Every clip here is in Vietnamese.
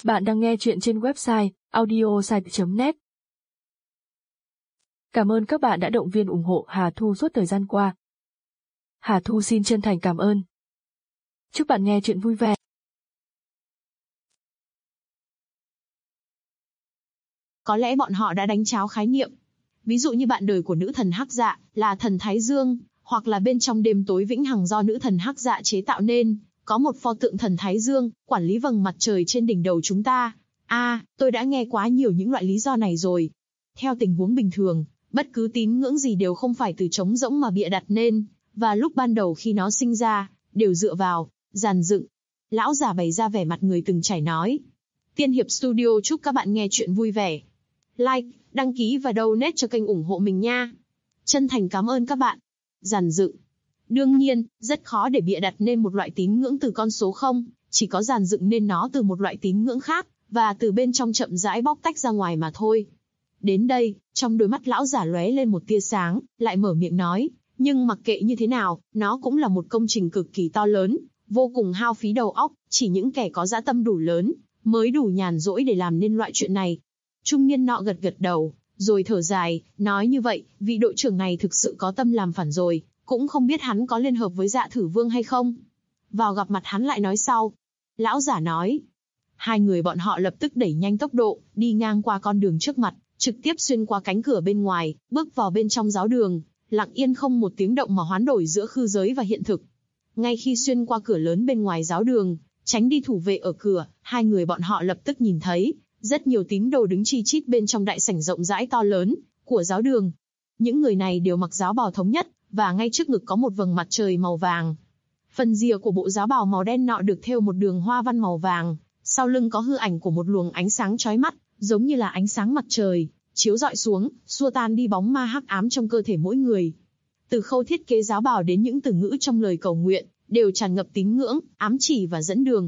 Bạn đang nghe chuyện trên website audiosite.net. Cảm ơn các bạn đã động viên ủng hộ Hà Thu suốt thời gian qua. Hà Thu xin chân thành cảm ơn. Chúc bạn nghe chuyện vui vẻ. Có lẽ bọn họ đã đánh tráo khái niệm. Ví dụ như bạn đời của nữ thần Hắc Dạ là thần Thái Dương, hoặc là bên trong đêm tối vĩnh hằng do nữ thần Hắc Dạ chế tạo nên, có một pho tượng thần Thái Dương, quản lý vầng mặt trời trên đỉnh đầu chúng ta. Tôi đã nghe quá nhiều những loại lý do này rồi. Theo tình huống bình thường, bất cứ tín ngưỡng gì đều không phải từ trống rỗng mà bịa đặt nên, và lúc ban đầu khi nó sinh ra, đều dựa vào, dàn dựng. Lão già bày ra vẻ mặt người từng trải nói. Tiên Hiệp Studio chúc các bạn nghe chuyện vui vẻ. Like, đăng ký và donate cho kênh ủng hộ mình nha. Chân thành cảm ơn các bạn. Dàn dựng. Đương nhiên, rất khó để bịa đặt nên một loại tín ngưỡng từ con số 0, chỉ có dàn dựng nên nó từ một loại tín ngưỡng khác, và từ bên trong chậm rãi bóc tách ra ngoài mà thôi. Đến đây, trong đôi mắt lão giả lóe lên một tia sáng, lại mở miệng nói, nhưng mặc kệ như thế nào, nó cũng là một công trình cực kỳ to lớn, vô cùng hao phí đầu óc, chỉ những kẻ có dã tâm đủ lớn, mới đủ nhàn rỗi để làm nên loại chuyện này. Trung niên nọ gật gật đầu, rồi thở dài, nói như vậy, vị đội trưởng này thực sự có tâm làm phản rồi, cũng không biết hắn có liên hợp với Dạ Thử Vương hay không. Vào gặp mặt hắn lại nói sau. Lão giả nói. Hai người bọn họ lập tức đẩy nhanh tốc độ, đi ngang qua con đường trước mặt, trực tiếp xuyên qua cánh cửa bên ngoài, bước vào bên trong giáo đường, lặng yên không một tiếng động mà hoán đổi giữa khư giới và hiện thực. Ngay khi xuyên qua cửa lớn bên ngoài giáo đường, tránh đi thủ vệ ở cửa, hai người bọn họ lập tức nhìn thấy rất nhiều tín đồ đứng chi chít bên trong đại sảnh rộng rãi to lớn của giáo đường. Những người này đều mặc giáo bào thống nhất, và ngay trước ngực có một vầng mặt trời màu vàng. Phần rìa của bộ giáo bào màu đen nọ được thêu một đường hoa văn màu vàng, sau lưng có hư ảnh của một luồng ánh sáng chói mắt, giống như là ánh sáng mặt trời, chiếu rọi xuống, xua tan đi bóng ma hắc ám trong cơ thể mỗi người. Từ khâu thiết kế giáo bào đến những từ ngữ trong lời cầu nguyện, đều tràn ngập tín ngưỡng, ám chỉ và dẫn đường.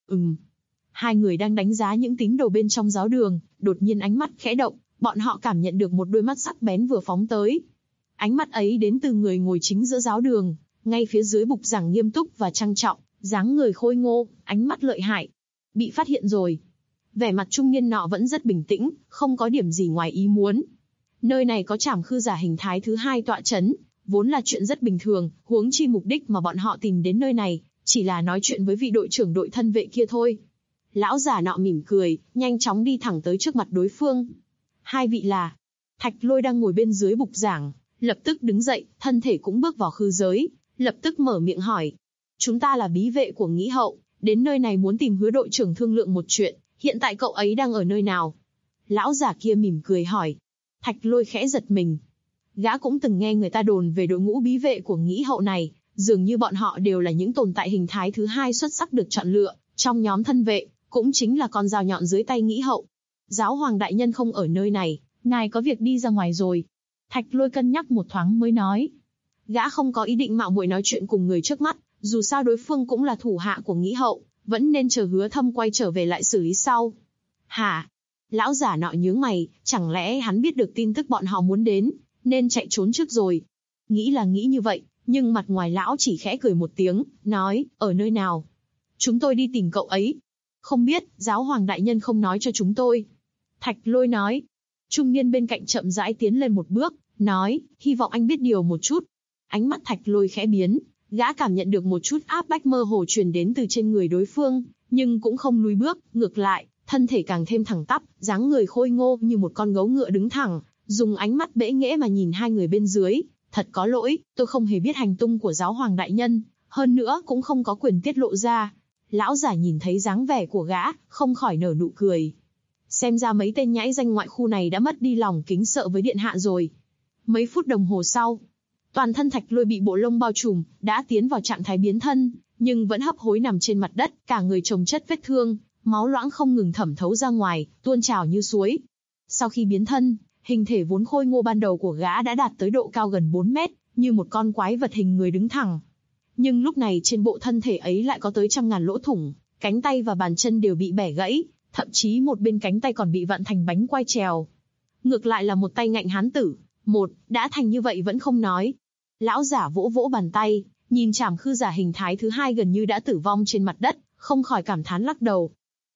Hai người đang đánh giá những tín đồ bên trong giáo đường, đột nhiên ánh mắt khẽ động, bọn họ cảm nhận được một đôi mắt sắc bén vừa phóng tới. Ánh mắt ấy đến từ người ngồi chính giữa giáo đường, ngay phía dưới bục giảng nghiêm túc và trang trọng, dáng người khôi ngô, ánh mắt lợi hại. Bị phát hiện rồi. Vẻ mặt trung niên nọ vẫn rất bình tĩnh, không có điểm gì ngoài ý muốn. Nơi này có Trảm Khư Giả hình thái thứ 2 tọa chấn, vốn là chuyện rất bình thường, huống chi mục đích mà bọn họ tìm đến nơi này, chỉ là nói chuyện với vị đội trưởng đội thân vệ kia thôi. Lão giả nọ mỉm cười, nhanh chóng đi thẳng tới trước mặt đối phương. Hai vị là... Thạch Lôi đang ngồi bên dưới bục giảng, lập tức đứng dậy, thân thể cũng bước vào khư giới, lập tức mở miệng hỏi. Chúng ta là bí vệ của Nghĩ Hậu, đến nơi này muốn tìm Hứa đội trưởng thương lượng một chuyện, hiện tại cậu ấy đang ở nơi nào? Lão giả kia mỉm cười hỏi. Thạch Lôi khẽ giật mình. Gã cũng từng nghe người ta đồn về đội ngũ bí vệ của Nghĩ Hậu này, dường như bọn họ đều là những tồn tại hình thái thứ 2 xuất sắc được chọn lựa, trong nhóm thân vệ, cũng chính là con dao nhọn dưới tay Nghĩ Hậu. Giáo hoàng đại nhân không ở nơi này, ngài có việc đi ra ngoài rồi. Thạch Lôi cân nhắc một thoáng mới nói. Gã không có ý định mạo muội nói chuyện cùng người trước mắt, dù sao đối phương cũng là thủ hạ của Nghĩ Hậu, vẫn nên chờ Hứa Thâm quay trở về lại xử lý sau. Hả? Lão giả nọ nhướng mày, chẳng lẽ hắn biết được tin tức bọn họ muốn đến, nên chạy trốn trước rồi. Nghĩ là nghĩ như vậy, nhưng mặt ngoài lão chỉ khẽ cười một tiếng, nói, ở nơi nào? Chúng tôi đi tìm cậu ấy. Không biết, giáo hoàng đại nhân không nói cho chúng tôi. Thạch Lôi nói. Trung niên bên cạnh chậm rãi tiến lên một bước, nói, hy vọng anh biết điều một chút. Ánh mắt Thạch Lôi khẽ biến, gã cảm nhận được một chút áp bách mơ hồ truyền đến từ trên người đối phương, nhưng cũng không lùi bước, ngược lại, thân thể càng thêm thẳng tắp, dáng người khôi ngô như một con gấu ngựa đứng thẳng, dùng ánh mắt bẽ nghễ mà nhìn hai người bên dưới. Thật có lỗi, tôi không hề biết hành tung của giáo hoàng đại nhân, hơn nữa cũng không có quyền tiết lộ ra. Lão giả nhìn thấy dáng vẻ của gã, không khỏi nở nụ cười. Xem ra mấy tên nhãi danh ngoại khu này đã mất đi lòng kính sợ với điện hạ rồi. Mấy phút đồng hồ sau, toàn thân Thạch Lôi bị bộ lông bao trùm, đã tiến vào trạng thái biến thân, nhưng vẫn hấp hối nằm trên mặt đất, cả người chồng chất vết thương, máu loãng không ngừng thẩm thấu ra ngoài, tuôn trào như suối. Sau khi biến thân, hình thể vốn khôi ngô ban đầu của gã đã đạt tới độ cao gần 4 mét, như một con quái vật hình người đứng thẳng. Nhưng lúc này trên bộ thân thể ấy lại có tới trăm ngàn lỗ thủng, cánh tay và bàn chân đều bị bẻ gãy, thậm chí một bên cánh tay còn bị vặn thành bánh quai trèo. Ngược lại là một tay ngạnh hán tử, đã thành như vậy vẫn không nói. Lão giả vỗ vỗ bàn tay, nhìn Trảm Khư Giả hình thái thứ 2 gần như đã tử vong trên mặt đất, không khỏi cảm thán lắc đầu.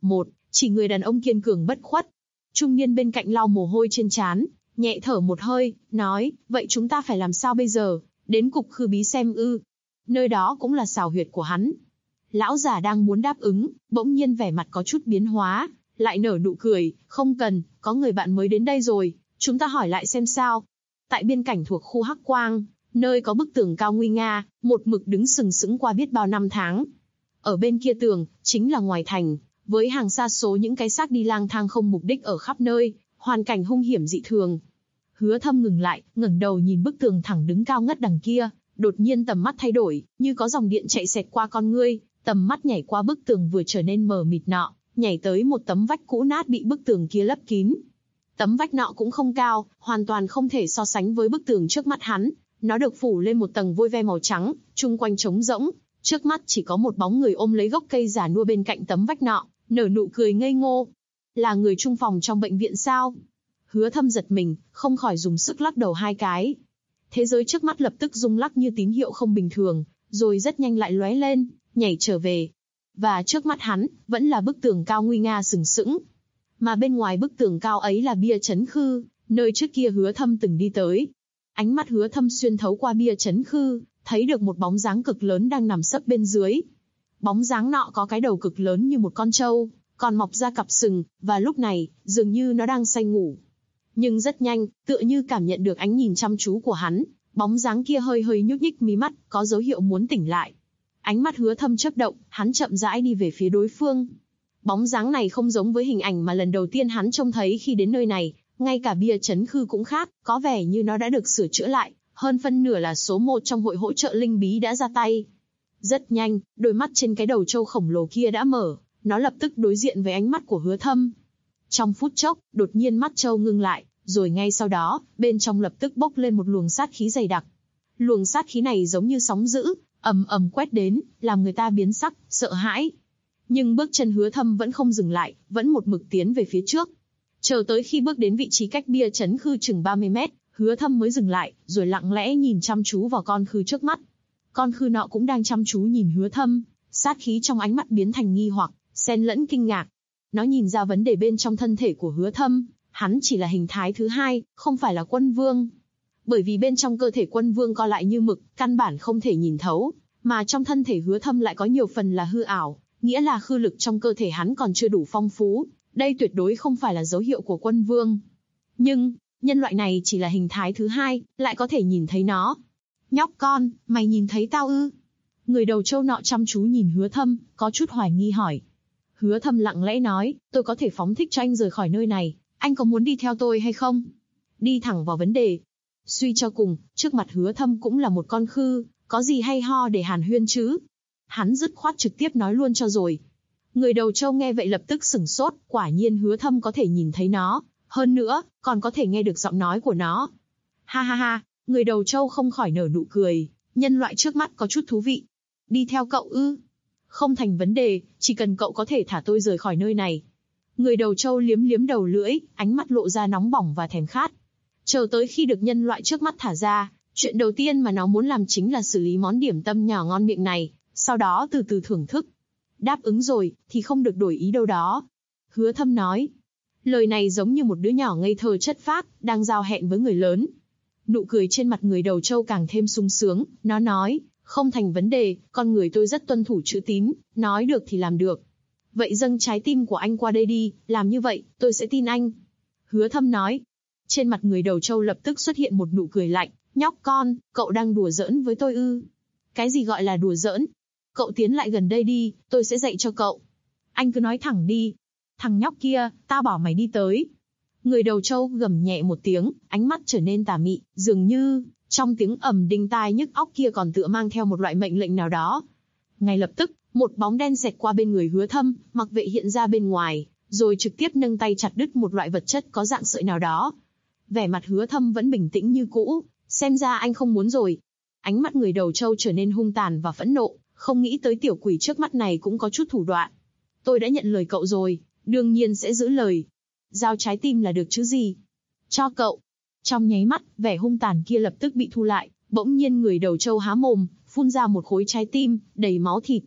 chỉ người đàn ông kiên cường bất khuất. Trung niên bên cạnh lau mồ hôi trên trán, nhẹ thở một hơi, nói, vậy chúng ta phải làm sao bây giờ, đến cục khư bí xem ư? Nơi đó cũng là xào huyệt của hắn. Lão già đang muốn đáp ứng, bỗng nhiên vẻ mặt có chút biến hóa, lại nở nụ cười, không cần, có người bạn mới đến đây rồi, chúng ta hỏi lại xem sao. Tại biên cảnh thuộc khu Hắc Quang, nơi có bức tường cao nguy nga, một mực đứng sừng sững qua biết bao năm tháng. Ở bên kia tường, chính là ngoài thành, với hàng sa số những cái xác đi lang thang không mục đích ở khắp nơi, hoàn cảnh hung hiểm dị thường. Hứa Thâm ngừng lại, ngẩng đầu nhìn bức tường thẳng đứng cao ngất đằng kia, đột nhiên tầm mắt thay đổi, như có dòng điện chạy xẹt qua con ngươi, tầm mắt nhảy qua bức tường vừa trở nên mờ mịt nọ, nhảy tới một tấm vách cũ nát bị bức tường kia lấp kín. Tấm vách nọ cũng không cao, hoàn toàn không thể so sánh với bức tường trước mắt hắn, nó được phủ lên một tầng vôi ve màu trắng, chung quanh trống rỗng, trước mắt chỉ có một bóng người ôm lấy gốc cây già nua bên cạnh tấm vách nọ, nở nụ cười ngây ngô. Là người chung phòng trong bệnh viện sao? Hứa Thâm giật mình, không khỏi dùng sức lắc đầu hai cái. Thế giới trước mắt lập tức rung lắc như tín hiệu không bình thường, rồi rất nhanh lại lóe lên, nhảy trở về. Và trước mắt hắn, vẫn là bức tường cao nguy nga sừng sững. Mà bên ngoài bức tường cao ấy là bia trấn khư, nơi trước kia Hứa Thâm từng đi tới. Ánh mắt Hứa Thâm xuyên thấu qua bia trấn khư, thấy được một bóng dáng cực lớn đang nằm sấp bên dưới. Bóng dáng nọ có cái đầu cực lớn như một con trâu, còn mọc ra cặp sừng, và lúc này, dường như nó đang say ngủ. Nhưng rất nhanh, tựa như cảm nhận được ánh nhìn chăm chú của hắn, bóng dáng kia hơi hơi nhúc nhích mí mắt, có dấu hiệu muốn tỉnh lại. Ánh mắt Hứa Thâm chớp động, hắn chậm rãi đi về phía đối phương. Bóng dáng này không giống với hình ảnh mà lần đầu tiên hắn trông thấy khi đến nơi này, ngay cả bia trấn khư cũng khác, có vẻ như nó đã được sửa chữa lại, hơn phân nửa là số một trong hội hỗ trợ linh bí đã ra tay. Rất nhanh, đôi mắt trên cái đầu trâu khổng lồ kia đã mở, nó lập tức đối diện với ánh mắt của Hứa Thâm. Trong phút chốc, đột nhiên mắt trâu ngưng lại, rồi ngay sau đó, bên trong lập tức bốc lên một luồng sát khí dày đặc. Luồng sát khí này giống như sóng dữ, ầm ầm quét đến, làm người ta biến sắc, sợ hãi. Nhưng bước chân Hứa Thâm vẫn không dừng lại, vẫn một mực tiến về phía trước. Chờ tới khi bước đến vị trí cách bia trấn khư chừng 30 mét, Hứa Thâm mới dừng lại, rồi lặng lẽ nhìn chăm chú vào con khư trước mắt. Con khư nọ cũng đang chăm chú nhìn Hứa Thâm, sát khí trong ánh mắt biến thành nghi hoặc, xen lẫn kinh ngạc. Nó nhìn ra vấn đề bên trong thân thể của Hứa Thâm, hắn chỉ là hình thái thứ hai, không phải là quân vương. Bởi vì bên trong cơ thể quân vương co lại như mực, căn bản không thể nhìn thấu, mà trong thân thể Hứa Thâm lại có nhiều phần là hư ảo, nghĩa là khư lực trong cơ thể hắn còn chưa đủ phong phú, đây tuyệt đối không phải là dấu hiệu của quân vương. Nhưng, nhân loại này chỉ là hình thái thứ hai, lại có thể nhìn thấy nó. Nhóc con, mày nhìn thấy tao ư? Người đầu trâu nọ chăm chú nhìn Hứa Thâm, có chút hoài nghi hỏi. Hứa Thâm lặng lẽ nói, tôi có thể phóng thích cho anh rời khỏi nơi này, anh có muốn đi theo tôi hay không? Đi thẳng vào vấn đề. Suy cho cùng, trước mặt Hứa Thâm cũng là một con khư, có gì hay ho để hàn huyên chứ? Hắn dứt khoát trực tiếp nói luôn cho rồi. Người đầu trâu nghe vậy lập tức sửng sốt, quả nhiên Hứa Thâm có thể nhìn thấy nó, hơn nữa, còn có thể nghe được giọng nói của nó. Ha ha ha, người đầu trâu không khỏi nở nụ cười, nhân loại trước mắt có chút thú vị. Đi theo cậu ư? Không thành vấn đề, chỉ cần cậu có thể thả tôi rời khỏi nơi này. Người đầu trâu liếm liếm đầu lưỡi, ánh mắt lộ ra nóng bỏng và thèm khát. Chờ tới khi được nhân loại trước mắt thả ra, chuyện đầu tiên mà nó muốn làm chính là xử lý món điểm tâm nhỏ ngon miệng này, sau đó từ từ thưởng thức. Đáp ứng rồi, thì không được đổi ý đâu đó. Hứa Thâm nói. Lời này giống như một đứa nhỏ ngây thơ chất phác, đang giao hẹn với người lớn. Nụ cười trên mặt người đầu trâu càng thêm sung sướng, nó nói, không thành vấn đề, con người tôi rất tuân thủ chữ tín, nói được thì làm được. Vậy dâng trái tim của anh qua đây đi, làm như vậy, tôi sẽ tin anh. Hứa Thâm nói. Trên mặt người đầu trâu lập tức xuất hiện một nụ cười lạnh, nhóc con, cậu đang đùa giỡn với tôi ư? Cái gì gọi là đùa giỡn? Cậu tiến lại gần đây đi, tôi sẽ dạy cho cậu. Anh cứ nói thẳng đi. Thằng nhóc kia, tao bảo mày đi tới. Người đầu trâu gầm nhẹ một tiếng, ánh mắt trở nên tà mị, dường như, trong tiếng ầm đinh tai nhức óc kia còn tựa mang theo một loại mệnh lệnh nào đó. Ngay lập tức, một bóng đen xẹt qua bên người Hứa Thâm, mặc vệ hiện ra bên ngoài, rồi trực tiếp nâng tay chặt đứt một loại vật chất có dạng sợi nào đó. Vẻ mặt Hứa Thâm vẫn bình tĩnh như cũ, xem ra anh không muốn rồi. Ánh mắt người đầu trâu trở nên hung tàn và phẫn nộ, không nghĩ tới tiểu quỷ trước mắt này cũng có chút thủ đoạn. Tôi đã nhận lời cậu rồi, đương nhiên sẽ giữ lời. Giao trái tim là được chứ gì. Cho cậu. Trong nháy mắt, vẻ hung tàn kia lập tức bị thu lại, bỗng nhiên người đầu trâu há mồm, phun ra một khối trái tim, đầy máu thịt.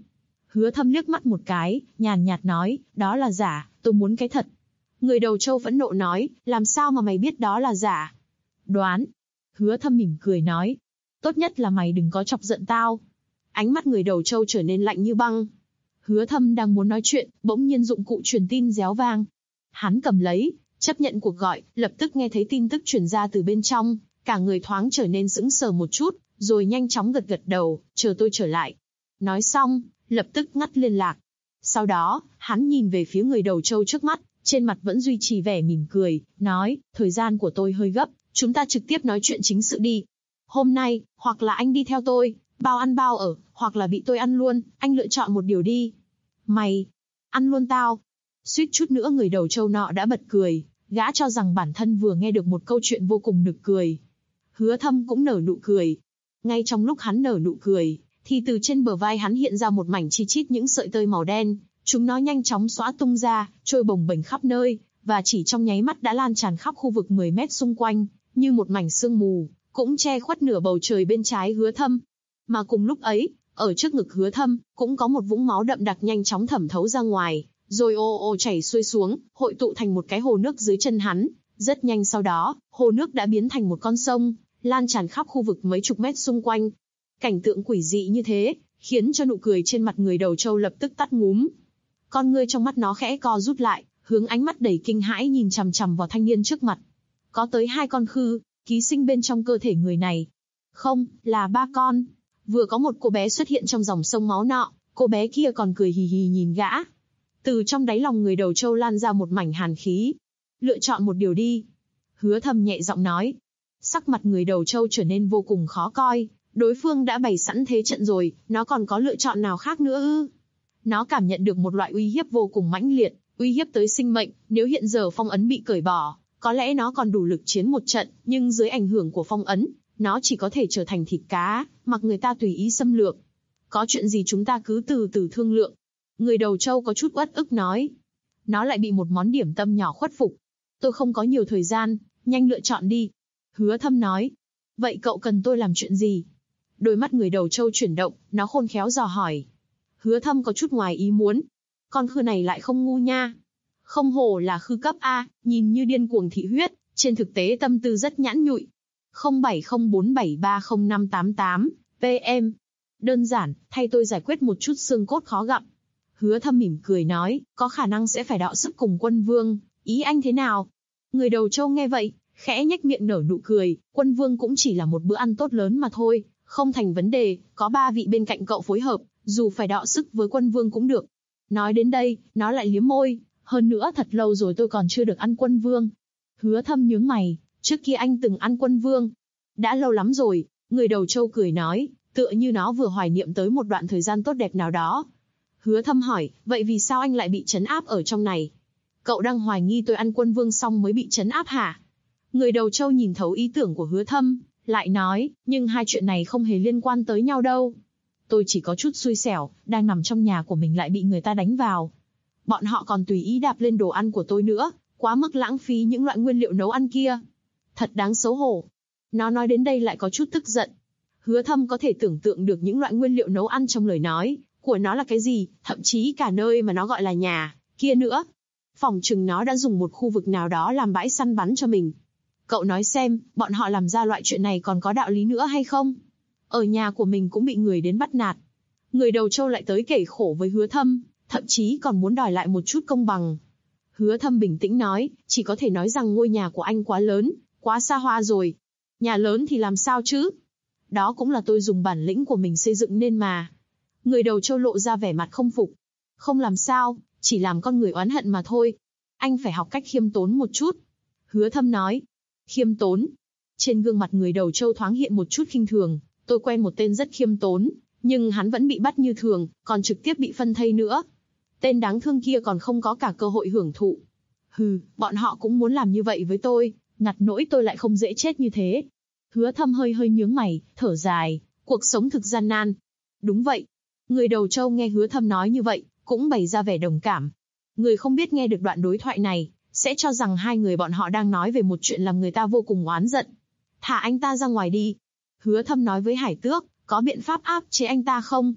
Hứa Thâm liếc mắt một cái, nhàn nhạt nói, đó là giả, tôi muốn cái thật. Người đầu trâu phẫn nộ nói, làm sao mà mày biết đó là giả? Đoán. Hứa Thâm mỉm cười nói, tốt nhất là mày đừng có chọc giận tao. Ánh mắt người đầu trâu trở nên lạnh như băng. Hứa Thâm đang muốn nói chuyện, bỗng nhiên dụng cụ truyền tin réo vang. Hắn cầm lấy, chấp nhận cuộc gọi, lập tức nghe thấy tin tức truyền ra từ bên trong, cả người thoáng trở nên sững sờ một chút, rồi nhanh chóng gật gật đầu, chờ tôi trở lại. Nói xong, lập tức ngắt liên lạc. Sau đó, hắn nhìn về phía người đầu trâu trước mắt, trên mặt vẫn duy trì vẻ mỉm cười, nói, thời gian của tôi hơi gấp, chúng ta trực tiếp nói chuyện chính sự đi. Hôm nay, hoặc là anh đi theo tôi, bao ăn bao ở, hoặc là bị tôi ăn luôn, anh lựa chọn một điều đi. Mày, ăn luôn tao. Suýt chút nữa người đầu trâu nọ đã bật cười, gã cho rằng bản thân vừa nghe được một câu chuyện vô cùng nực cười. Hứa Thâm cũng nở nụ cười. Ngay trong lúc hắn nở nụ cười, thì từ trên bờ vai hắn hiện ra một mảnh chi chít những sợi tơ màu đen, chúng nó nhanh chóng xõa tung ra, trôi bồng bềnh khắp nơi, và chỉ trong nháy mắt đã lan tràn khắp khu vực 10 mét xung quanh, như một mảnh sương mù, cũng che khuất nửa bầu trời bên trái Hứa Thâm. Mà cùng lúc ấy, ở trước ngực Hứa Thâm, cũng có một vũng máu đậm đặc nhanh chóng thẩm thấu ra ngoài, rồi ồ ồ chảy xuôi xuống, hội tụ thành một cái hồ nước dưới chân hắn. Rất nhanh sau đó, hồ nước đã biến thành một con sông, lan tràn khắp khu vực mấy chục mét xung quanh. Cảnh tượng quỷ dị như thế, khiến cho nụ cười trên mặt người đầu trâu lập tức tắt ngúm. Con ngươi trong mắt nó khẽ co rút lại, hướng ánh mắt đầy kinh hãi nhìn chằm chằm vào thanh niên trước mặt. Có tới 2 con khư, ký sinh bên trong cơ thể người này. Không, là 3 con. Vừa có một cô bé xuất hiện trong dòng sông máu nọ, cô bé kia còn cười hì hì nhìn gã. Từ trong đáy lòng người đầu trâu lan ra một mảnh hàn khí. Lựa chọn một điều đi. Hứa Thâm nhẹ giọng nói. Sắc mặt người đầu trâu trở nên vô cùng khó coi. Đối phương đã bày sẵn thế trận rồi, nó còn có lựa chọn nào khác nữa ư? Nó cảm nhận được một loại uy hiếp vô cùng mãnh liệt, uy hiếp tới sinh mệnh. Nếu hiện giờ phong ấn bị cởi bỏ, có lẽ nó còn đủ lực chiến một trận, nhưng dưới ảnh hưởng của phong ấn, nó chỉ có thể trở thành thịt cá, mặc người ta tùy ý xâm lược. Có chuyện gì chúng ta cứ từ từ thương lượng. Người đầu trâu có chút uất ức nói. Nó lại bị một món điểm tâm nhỏ khuất phục. Tôi không có nhiều thời gian, nhanh lựa chọn đi. Hứa Thâm nói. Vậy cậu cần tôi làm chuyện gì? Đôi mắt người đầu trâu chuyển động, nó khôn khéo dò hỏi. Hứa Thâm có chút ngoài ý muốn. Con khư này lại không ngu nha. Không hổ là khư cấp A, nhìn như điên cuồng thị huyết, trên thực tế tâm tư rất nhãn nhụi. 0704730588, PM. Đơn giản, thay tôi giải quyết một chút xương cốt khó gặm. Hứa Thâm mỉm cười nói, có khả năng sẽ phải đọ sức cùng Quân Vương, ý anh thế nào? Người đầu trâu nghe vậy, khẽ nhếch miệng nở nụ cười, Quân Vương cũng chỉ là một bữa ăn tốt lớn mà thôi, không thành vấn đề, có 3 vị bên cạnh cậu phối hợp, dù phải đọ sức với Quân Vương cũng được. Nói đến đây, nó lại liếm môi, hơn nữa thật lâu rồi tôi còn chưa được ăn Quân Vương. Hứa Thâm nhướng mày, trước kia anh từng ăn Quân Vương. Đã lâu lắm rồi, người đầu trâu cười nói, tựa như nó vừa hoài niệm tới một đoạn thời gian tốt đẹp nào đó. Hứa Thâm hỏi, vậy vì sao anh lại bị trấn áp ở trong này? Cậu đang hoài nghi tôi ăn Quân Vương xong mới bị trấn áp hả? Người đầu trâu nhìn thấu ý tưởng của Hứa Thâm, lại nói, nhưng hai chuyện này không hề liên quan tới nhau đâu. Tôi chỉ có chút xui xẻo, đang nằm trong nhà của mình lại bị người ta đánh vào. Bọn họ còn tùy ý đạp lên đồ ăn của tôi nữa, quá mức lãng phí những loại nguyên liệu nấu ăn kia. Thật đáng xấu hổ. Nó nói đến đây lại có chút tức giận. Hứa Thâm có thể tưởng tượng được những loại nguyên liệu nấu ăn trong lời nói của nó là cái gì, thậm chí cả nơi mà nó gọi là nhà, kia nữa. Phỏng chừng nó đã dùng một khu vực nào đó làm bãi săn bắn cho mình. Cậu nói xem, bọn họ làm ra loại chuyện này còn có đạo lý nữa hay không? Ở nhà của mình cũng bị người đến bắt nạt. Người đầu trâu lại tới kể khổ với Hứa Thâm, thậm chí còn muốn đòi lại một chút công bằng. Hứa Thâm bình tĩnh nói, chỉ có thể nói rằng ngôi nhà của anh quá lớn, quá xa hoa rồi. Nhà lớn thì làm sao chứ? Đó cũng là tôi dùng bản lĩnh của mình xây dựng nên mà. Người đầu trâu lộ ra vẻ mặt không phục. Không làm sao, chỉ làm con người oán hận mà thôi. Anh phải học cách khiêm tốn một chút. Hứa Thâm nói. Khiêm tốn. Trên gương mặt người đầu trâu thoáng hiện một chút khinh thường. Tôi quen một tên rất khiêm tốn, nhưng hắn vẫn bị bắt như thường, còn trực tiếp bị phân thây nữa. Tên đáng thương kia còn không có cả cơ hội hưởng thụ. Hừ, bọn họ cũng muốn làm như vậy với tôi, ngặt nỗi tôi lại không dễ chết như thế. Hứa Thâm hơi hơi nhướng mày, thở dài, cuộc sống thực gian nan. Đúng vậy. Người đầu trâu nghe Hứa Thâm nói như vậy, cũng bày ra vẻ đồng cảm. Người không biết nghe được đoạn đối thoại này, sẽ cho rằng hai người bọn họ đang nói về một chuyện làm người ta vô cùng oán giận. Thả anh ta ra ngoài đi. Hứa Thâm nói với Hải Tước, có biện pháp áp chế anh ta không?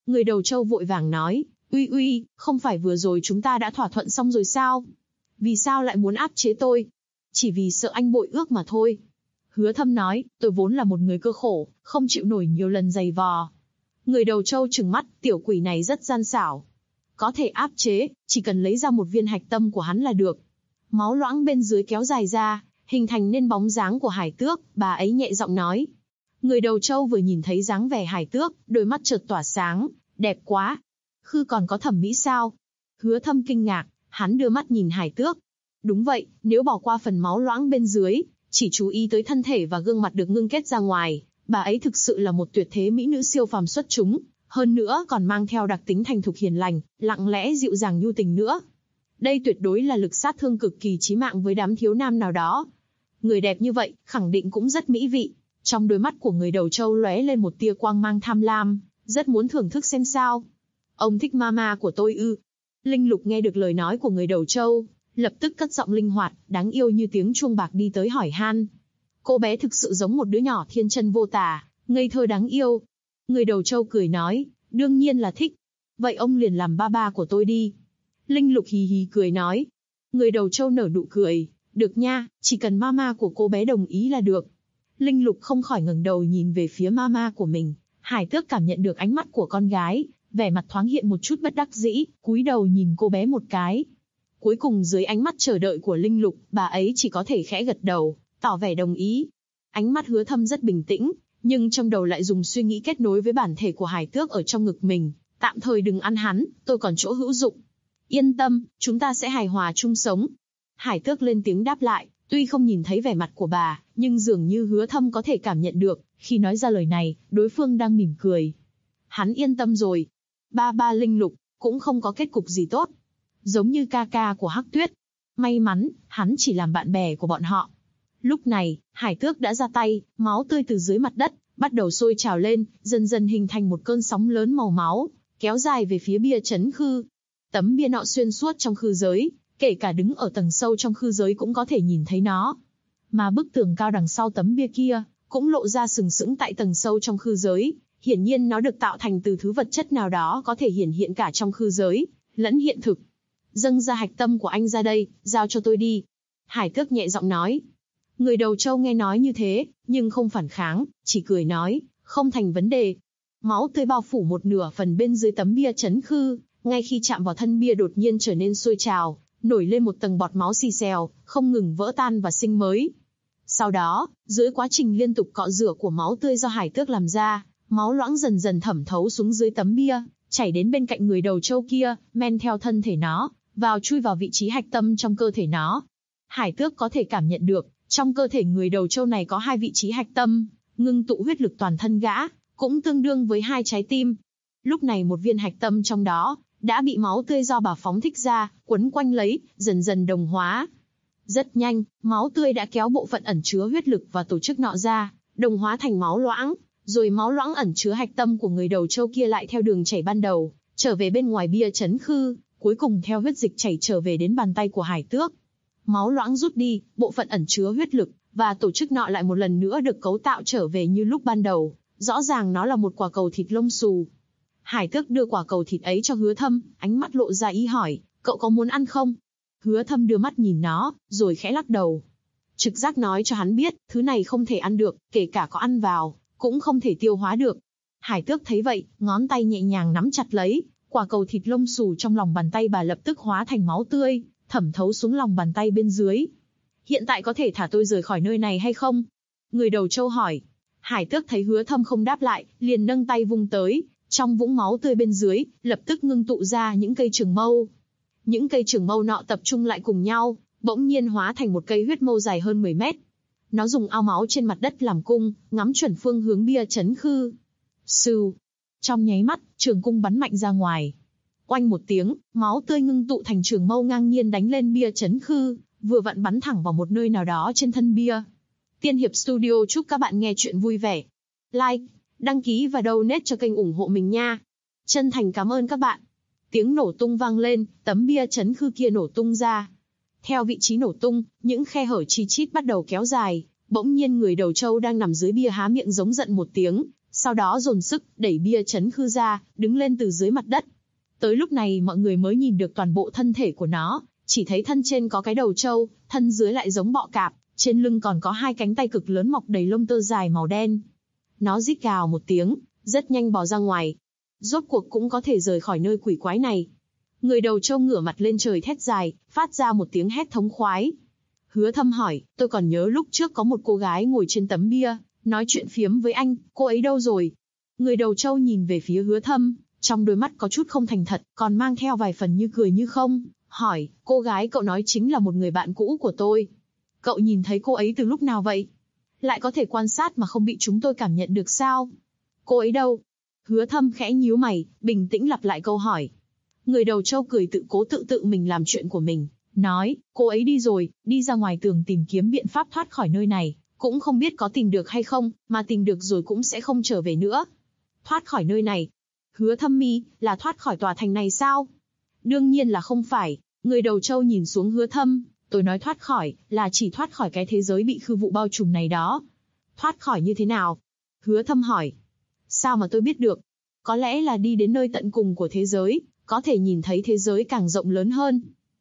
Người đầu trâu vội vàng nói, uy uy, không phải vừa rồi chúng ta đã thỏa thuận xong rồi sao? Vì sao lại muốn áp chế tôi? Chỉ vì sợ anh bội ước mà thôi. Hứa Thâm nói, tôi vốn là một người cơ khổ, không chịu nổi nhiều lần giày vò. Người đầu trâu trừng mắt, tiểu quỷ này rất gian xảo. Có thể áp chế, chỉ cần lấy ra một viên hạch tâm của hắn là được. Máu loãng bên dưới kéo dài ra, hình thành nên bóng dáng của Hải Tước, bà ấy nhẹ giọng nói. Người đầu trâu vừa nhìn thấy dáng vẻ Hải Tước, đôi mắt chợt tỏa sáng, đẹp quá. Khư còn có thẩm mỹ sao? Hứa Thâm kinh ngạc, hắn đưa mắt nhìn Hải Tước. Đúng vậy, nếu bỏ qua phần máu loãng bên dưới, chỉ chú ý tới thân thể và gương mặt được ngưng kết ra ngoài, bà ấy thực sự là một tuyệt thế mỹ nữ siêu phàm xuất chúng, hơn nữa còn mang theo đặc tính thành thục hiền lành, lặng lẽ dịu dàng nhu tình nữa. Đây tuyệt đối là lực sát thương cực kỳ chí mạng với đám thiếu nam nào đó. Người đẹp như vậy, khẳng định cũng rất mỹ vị. Trong đôi mắt của người đầu trâu lóe lên một tia quang mang tham lam, rất muốn thưởng thức xem sao. Ông thích mama của tôi ư? Linh Lục nghe được lời nói của người đầu trâu, lập tức cất giọng linh hoạt, đáng yêu như tiếng chuông bạc đi tới hỏi han. Cô bé thực sự giống một đứa nhỏ thiên chân vô tà, ngây thơ đáng yêu. Người đầu trâu cười nói, đương nhiên là thích. Vậy ông liền làm ba của tôi đi. Linh Lục hì hì cười nói. Người đầu trâu nở nụ cười, được nha, chỉ cần mama của cô bé đồng ý là được. Linh Lục không khỏi ngẩng đầu nhìn về phía mama của mình. Hải Tước cảm nhận được ánh mắt của con gái, vẻ mặt thoáng hiện một chút bất đắc dĩ, cúi đầu nhìn cô bé một cái. Cuối cùng dưới ánh mắt chờ đợi của Linh Lục, bà ấy chỉ có thể khẽ gật đầu, tỏ vẻ đồng ý. Ánh mắt Hứa Thâm rất bình tĩnh, nhưng trong đầu lại dùng suy nghĩ kết nối với bản thể của Hải Tước ở trong ngực mình. Tạm thời đừng ăn hắn, tôi còn chỗ hữu dụng. Yên tâm, chúng ta sẽ hài hòa chung sống. Hải Tước lên tiếng đáp lại, tuy không nhìn thấy vẻ mặt của bà, nhưng dường như Hứa Thâm có thể cảm nhận được, khi nói ra lời này, đối phương đang mỉm cười. Hắn yên tâm rồi. Ba Linh Lục, cũng không có kết cục gì tốt. Giống như ca ca của Hắc Tuyết. May mắn, hắn chỉ làm bạn bè của bọn họ. Lúc này, Hải Tước đã ra tay, máu tươi từ dưới mặt đất, bắt đầu sôi trào lên, dần dần hình thành một cơn sóng lớn màu máu, kéo dài về phía bia trấn khư. Tấm bia nọ xuyên suốt trong khư giới, kể cả đứng ở tầng sâu trong khư giới cũng có thể nhìn thấy nó. Mà bức tường cao đằng sau tấm bia kia, cũng lộ ra sừng sững tại tầng sâu trong khư giới. Hiển nhiên nó được tạo thành từ thứ vật chất nào đó có thể hiển hiện cả trong khư giới, lẫn hiện thực. Dâng ra hạch tâm của anh ra đây, giao cho tôi đi. Hải Tước nhẹ giọng nói. Người đầu trâu nghe nói như thế, nhưng không phản kháng, chỉ cười nói, không thành vấn đề. Máu tươi bao phủ một nửa phần bên dưới tấm bia trấn khư, ngay khi chạm vào thân bia đột nhiên trở nên sôi trào, nổi lên một tầng bọt máu xì xèo, không ngừng vỡ tan và sinh mới. Sau đó, dưới quá trình liên tục cọ rửa của máu tươi do Hải Tước làm ra, máu loãng dần dần thẩm thấu xuống dưới tấm bia, chảy đến bên cạnh người đầu trâu kia, men theo thân thể nó, chui vào vị trí hạch tâm trong cơ thể nó. Hải Tước có thể cảm nhận được, trong cơ thể người đầu trâu này có 2 vị trí hạch tâm, ngưng tụ huyết lực toàn thân gã, cũng tương đương với 2 trái tim. Lúc này một viên hạch tâm trong đó, đã bị máu tươi do bà phóng thích ra, quấn quanh lấy, dần dần đồng hóa. Rất nhanh, máu tươi đã kéo bộ phận ẩn chứa huyết lực và tổ chức nọ ra, đồng hóa thành máu loãng, rồi máu loãng ẩn chứa hạch tâm của người đầu trâu kia lại theo đường chảy ban đầu, trở về bên ngoài bia trấn khư, cuối cùng theo huyết dịch chảy trở về đến bàn tay của Hải Tước. Máu loãng rút đi, bộ phận ẩn chứa huyết lực và tổ chức nọ lại một lần nữa được cấu tạo trở về như lúc ban đầu, rõ ràng nó là một quả cầu thịt lông xù. Hải Tước đưa quả cầu thịt ấy cho Hứa Thâm, ánh mắt lộ ra ý hỏi, cậu có muốn ăn không? Hứa Thâm đưa mắt nhìn nó, rồi khẽ lắc đầu. Trực giác nói cho hắn biết, thứ này không thể ăn được, kể cả có ăn vào, cũng không thể tiêu hóa được. Hải Tước thấy vậy, ngón tay nhẹ nhàng nắm chặt lấy, quả cầu thịt lông xù trong lòng bàn tay bà lập tức hóa thành máu tươi, thẩm thấu xuống lòng bàn tay bên dưới. Hiện tại có thể thả tôi rời khỏi nơi này hay không? Người đầu trâu hỏi. Hải Tước thấy Hứa Thâm không đáp lại, liền nâng tay vung tới, trong vũng máu tươi bên dưới, lập tức ngưng tụ ra những cây trường mâu. Những cây trường mâu nọ tập trung lại cùng nhau, bỗng nhiên hóa thành một cây huyết mâu dài hơn 10 mét. Nó dùng ao máu trên mặt đất làm cung, ngắm chuẩn phương hướng bia trấn khư. Sưu. Trong nháy mắt, trường cung bắn mạnh ra ngoài. Oanh một tiếng, máu tươi ngưng tụ thành trường mâu ngang nhiên đánh lên bia trấn khư, vừa vặn bắn thẳng vào một nơi nào đó trên thân bia. Tiên Hiệp Studio chúc các bạn nghe chuyện vui vẻ. Like, đăng ký và donate cho kênh ủng hộ mình nha. Chân thành cảm ơn các bạn. Tiếng nổ tung vang lên, tấm bia trấn khư kia nổ tung ra. Theo vị trí nổ tung, những khe hở chi chít bắt đầu kéo dài. Bỗng nhiên người đầu trâu đang nằm dưới bia há miệng giống giận một tiếng, Sau đó dồn sức, đẩy bia chấn khư ra, đứng lên từ dưới mặt đất. Tới lúc này mọi người mới nhìn được toàn bộ thân thể của nó, chỉ thấy thân trên có cái đầu trâu, thân dưới lại giống bọ cạp, trên lưng còn có hai cánh tay cực lớn mọc đầy lông tơ dài màu đen. Nó rít gào một tiếng, rất nhanh bò ra ngoài. Rốt cuộc cũng có thể rời khỏi nơi quỷ quái này. Người đầu trâu ngửa mặt lên trời thét dài, phát ra một tiếng hét thống khoái. Hứa Thâm hỏi, tôi còn nhớ lúc trước có một cô gái ngồi trên tấm bia, nói chuyện phiếm với anh, cô ấy đâu rồi? Người đầu trâu nhìn về phía Hứa Thâm, trong đôi mắt có chút không thành thật, còn mang theo vài phần như cười như không, hỏi, cô gái cậu nói chính là một người bạn cũ của tôi. Cậu nhìn thấy cô ấy từ lúc nào vậy? Lại có thể quan sát mà không bị chúng tôi cảm nhận được sao? Cô ấy đâu? Hứa Thâm khẽ nhíu mày, bình tĩnh lặp lại câu hỏi. Người đầu trâu cười tự tự mình làm chuyện của mình, nói, cô ấy đi rồi, đi ra ngoài tường tìm kiếm biện pháp thoát khỏi nơi này, cũng không biết có tìm được hay không, mà tìm được rồi cũng sẽ không trở về nữa. Thoát khỏi nơi này? Hứa Thâm mi, là thoát khỏi tòa thành này sao? Đương nhiên là không phải. Người đầu trâu nhìn xuống Hứa Thâm, tôi nói thoát khỏi, là chỉ thoát khỏi cái thế giới bị khư vụ bao trùm này đó. Thoát khỏi như thế nào? Hứa Thâm hỏi. Sao mà tôi biết được? Có lẽ là đi đến nơi tận cùng của thế giới, có thể nhìn thấy thế giới càng rộng lớn hơn.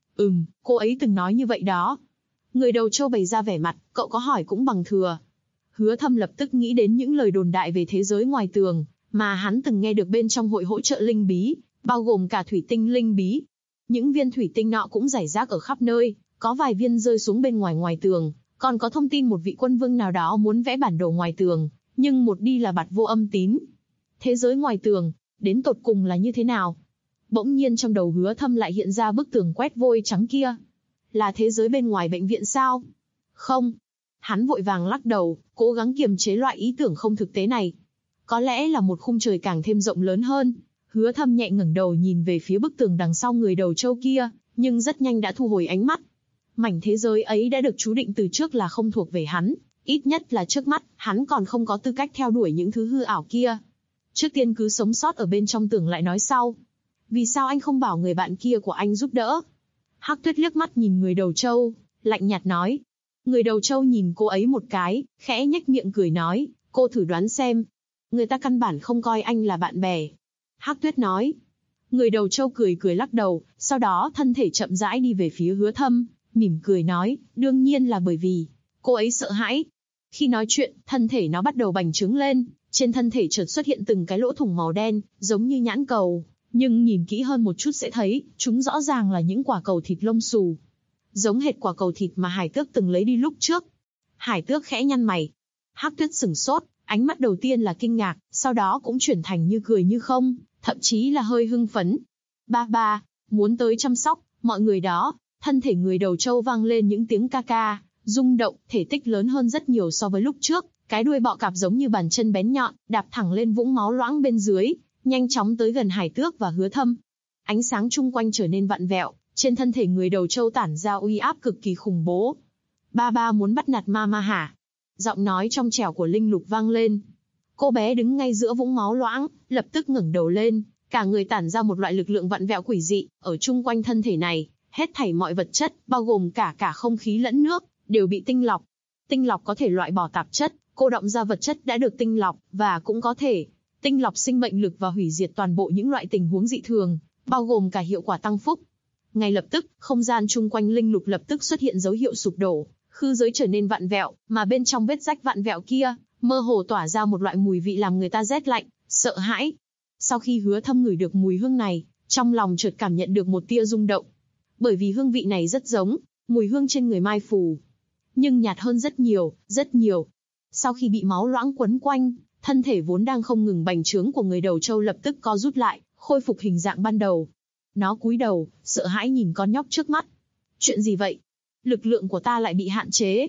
Cô ấy từng nói như vậy đó. Người đầu trâu bày ra vẻ mặt, cậu có hỏi cũng bằng thừa. Hứa Thâm lập tức nghĩ đến những lời đồn đại về thế giới ngoài tường, mà hắn từng nghe được bên trong hội hỗ trợ linh bí, bao gồm cả thủy tinh linh bí. Những viên thủy tinh nọ cũng rải rác ở khắp nơi, có vài viên rơi xuống bên ngoài tường, còn có thông tin một vị quân vương nào đó muốn vẽ bản đồ ngoài tường, nhưng một đi là bạt vô âm tín. Thế giới ngoài tường, đến tột cùng là như thế nào? Bỗng nhiên trong đầu Hứa Thâm lại hiện ra bức tường quét vôi trắng kia. Là thế giới bên ngoài bệnh viện sao? Không. Hắn vội vàng lắc đầu, cố gắng kiềm chế loại ý tưởng không thực tế này. Có lẽ là một khung trời càng thêm rộng lớn hơn. Hứa Thâm nhẹ ngẩng đầu nhìn về phía bức tường đằng sau người đầu trâu kia, nhưng rất nhanh đã thu hồi ánh mắt. Mảnh thế giới ấy đã được chú định từ trước là không thuộc về hắn, ít nhất là trước mắt, hắn còn không có tư cách theo đuổi những thứ hư ảo kia. Trước tiên cứ sống sót ở bên trong tường lại nói sau. Vì sao anh không bảo người bạn kia của anh giúp đỡ? Hắc Tuyết liếc mắt nhìn người đầu trâu, lạnh nhạt nói. Người đầu trâu nhìn cô ấy một cái, khẽ nhếch miệng cười nói, cô thử đoán xem. Người ta căn bản không coi anh là bạn bè. Hắc Tuyết nói. Người đầu trâu cười lắc đầu, sau đó thân thể chậm rãi đi về phía Hứa Thâm, mỉm cười nói, đương nhiên là bởi vì cô ấy sợ hãi. Khi nói chuyện, thân thể nó bắt đầu bành trướng lên, trên thân thể chợt xuất hiện từng cái lỗ thủng màu đen, giống như nhãn cầu, nhưng nhìn kỹ hơn một chút sẽ thấy, chúng rõ ràng là những quả cầu thịt lông xù, giống hệt quả cầu thịt mà Hải Tước từng lấy đi lúc trước. Hải Tước khẽ nhăn mày. Hắc Tuyết sửng sốt, ánh mắt đầu tiên là kinh ngạc, sau đó cũng chuyển thành như cười như không, thậm chí là hơi hưng phấn. Ba, muốn tới chăm sóc, mọi người đó. Thân thể người đầu trâu vang lên những tiếng ca ca, rung động, thể tích lớn hơn rất nhiều so với lúc trước, cái đuôi bọ cạp giống như bàn chân bén nhọn, đạp thẳng lên vũng máu loãng bên dưới, nhanh chóng tới gần Hải Tước và Hứa Thâm. Ánh sáng chung quanh trở nên vặn vẹo, trên thân thể người đầu trâu tản ra uy áp cực kỳ khủng bố. Ba muốn bắt nạt Mama hả? Giọng nói trong trẻo của Linh Lục vang lên. Cô bé đứng ngay giữa vũng máu loãng, lập tức ngẩng đầu lên, cả người tản ra một loại lực lượng vặn vẹo quỷ dị, ở chung quanh thân thể này, hết thảy mọi vật chất, bao gồm cả không khí lẫn nước, đều bị tinh lọc. Tinh lọc có thể loại bỏ tạp chất, cô đọng ra vật chất đã được tinh lọc, và cũng có thể tinh lọc sinh mệnh lực và hủy diệt toàn bộ những loại tình huống dị thường, bao gồm cả hiệu quả tăng phúc. Ngay lập tức, không gian chung quanh Linh Lục lập tức xuất hiện dấu hiệu sụp đổ, khư giới trở nên vặn vẹo, mà bên trong vết rách vặn vẹo kia, mơ hồ tỏa ra một loại mùi vị làm người ta rét lạnh, sợ hãi. Sau khi Hứa Thâm ngửi được mùi hương này, trong lòng chợt cảm nhận được một tia rung động. Bởi vì hương vị này rất giống mùi hương trên người Mai Phù, nhưng nhạt hơn rất nhiều, rất nhiều. Sau khi bị máu loãng quấn quanh, thân thể vốn đang không ngừng bành trướng của người đầu trâu lập tức co rút lại, khôi phục hình dạng ban đầu. Nó cúi đầu, sợ hãi nhìn con nhóc trước mắt. Chuyện gì vậy? Lực lượng của ta lại bị hạn chế.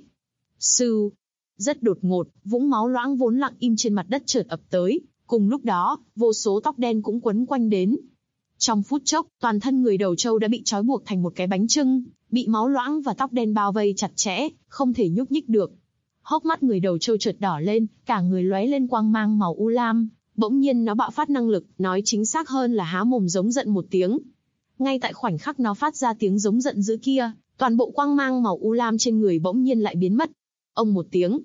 Sư. Rất đột ngột, vũng máu loãng vốn lặng im trên mặt đất chợt ập tới, cùng lúc đó, vô số tóc đen cũng quấn quanh đến. Trong phút chốc, toàn thân người đầu trâu đã bị trói buộc thành một cái bánh chưng, bị máu loãng và tóc đen bao vây chặt chẽ, không thể nhúc nhích được. Hốc mắt người đầu trâu chợt đỏ lên, cả người lóe lên quang mang màu u lam, bỗng nhiên nó bạo phát năng lực, nói chính xác hơn là há mồm giống giận một tiếng. Ngay tại khoảnh khắc nó phát ra tiếng giống giận dữ kia, toàn bộ quang mang màu u lam trên người bỗng nhiên lại biến mất. Ông một tiếng.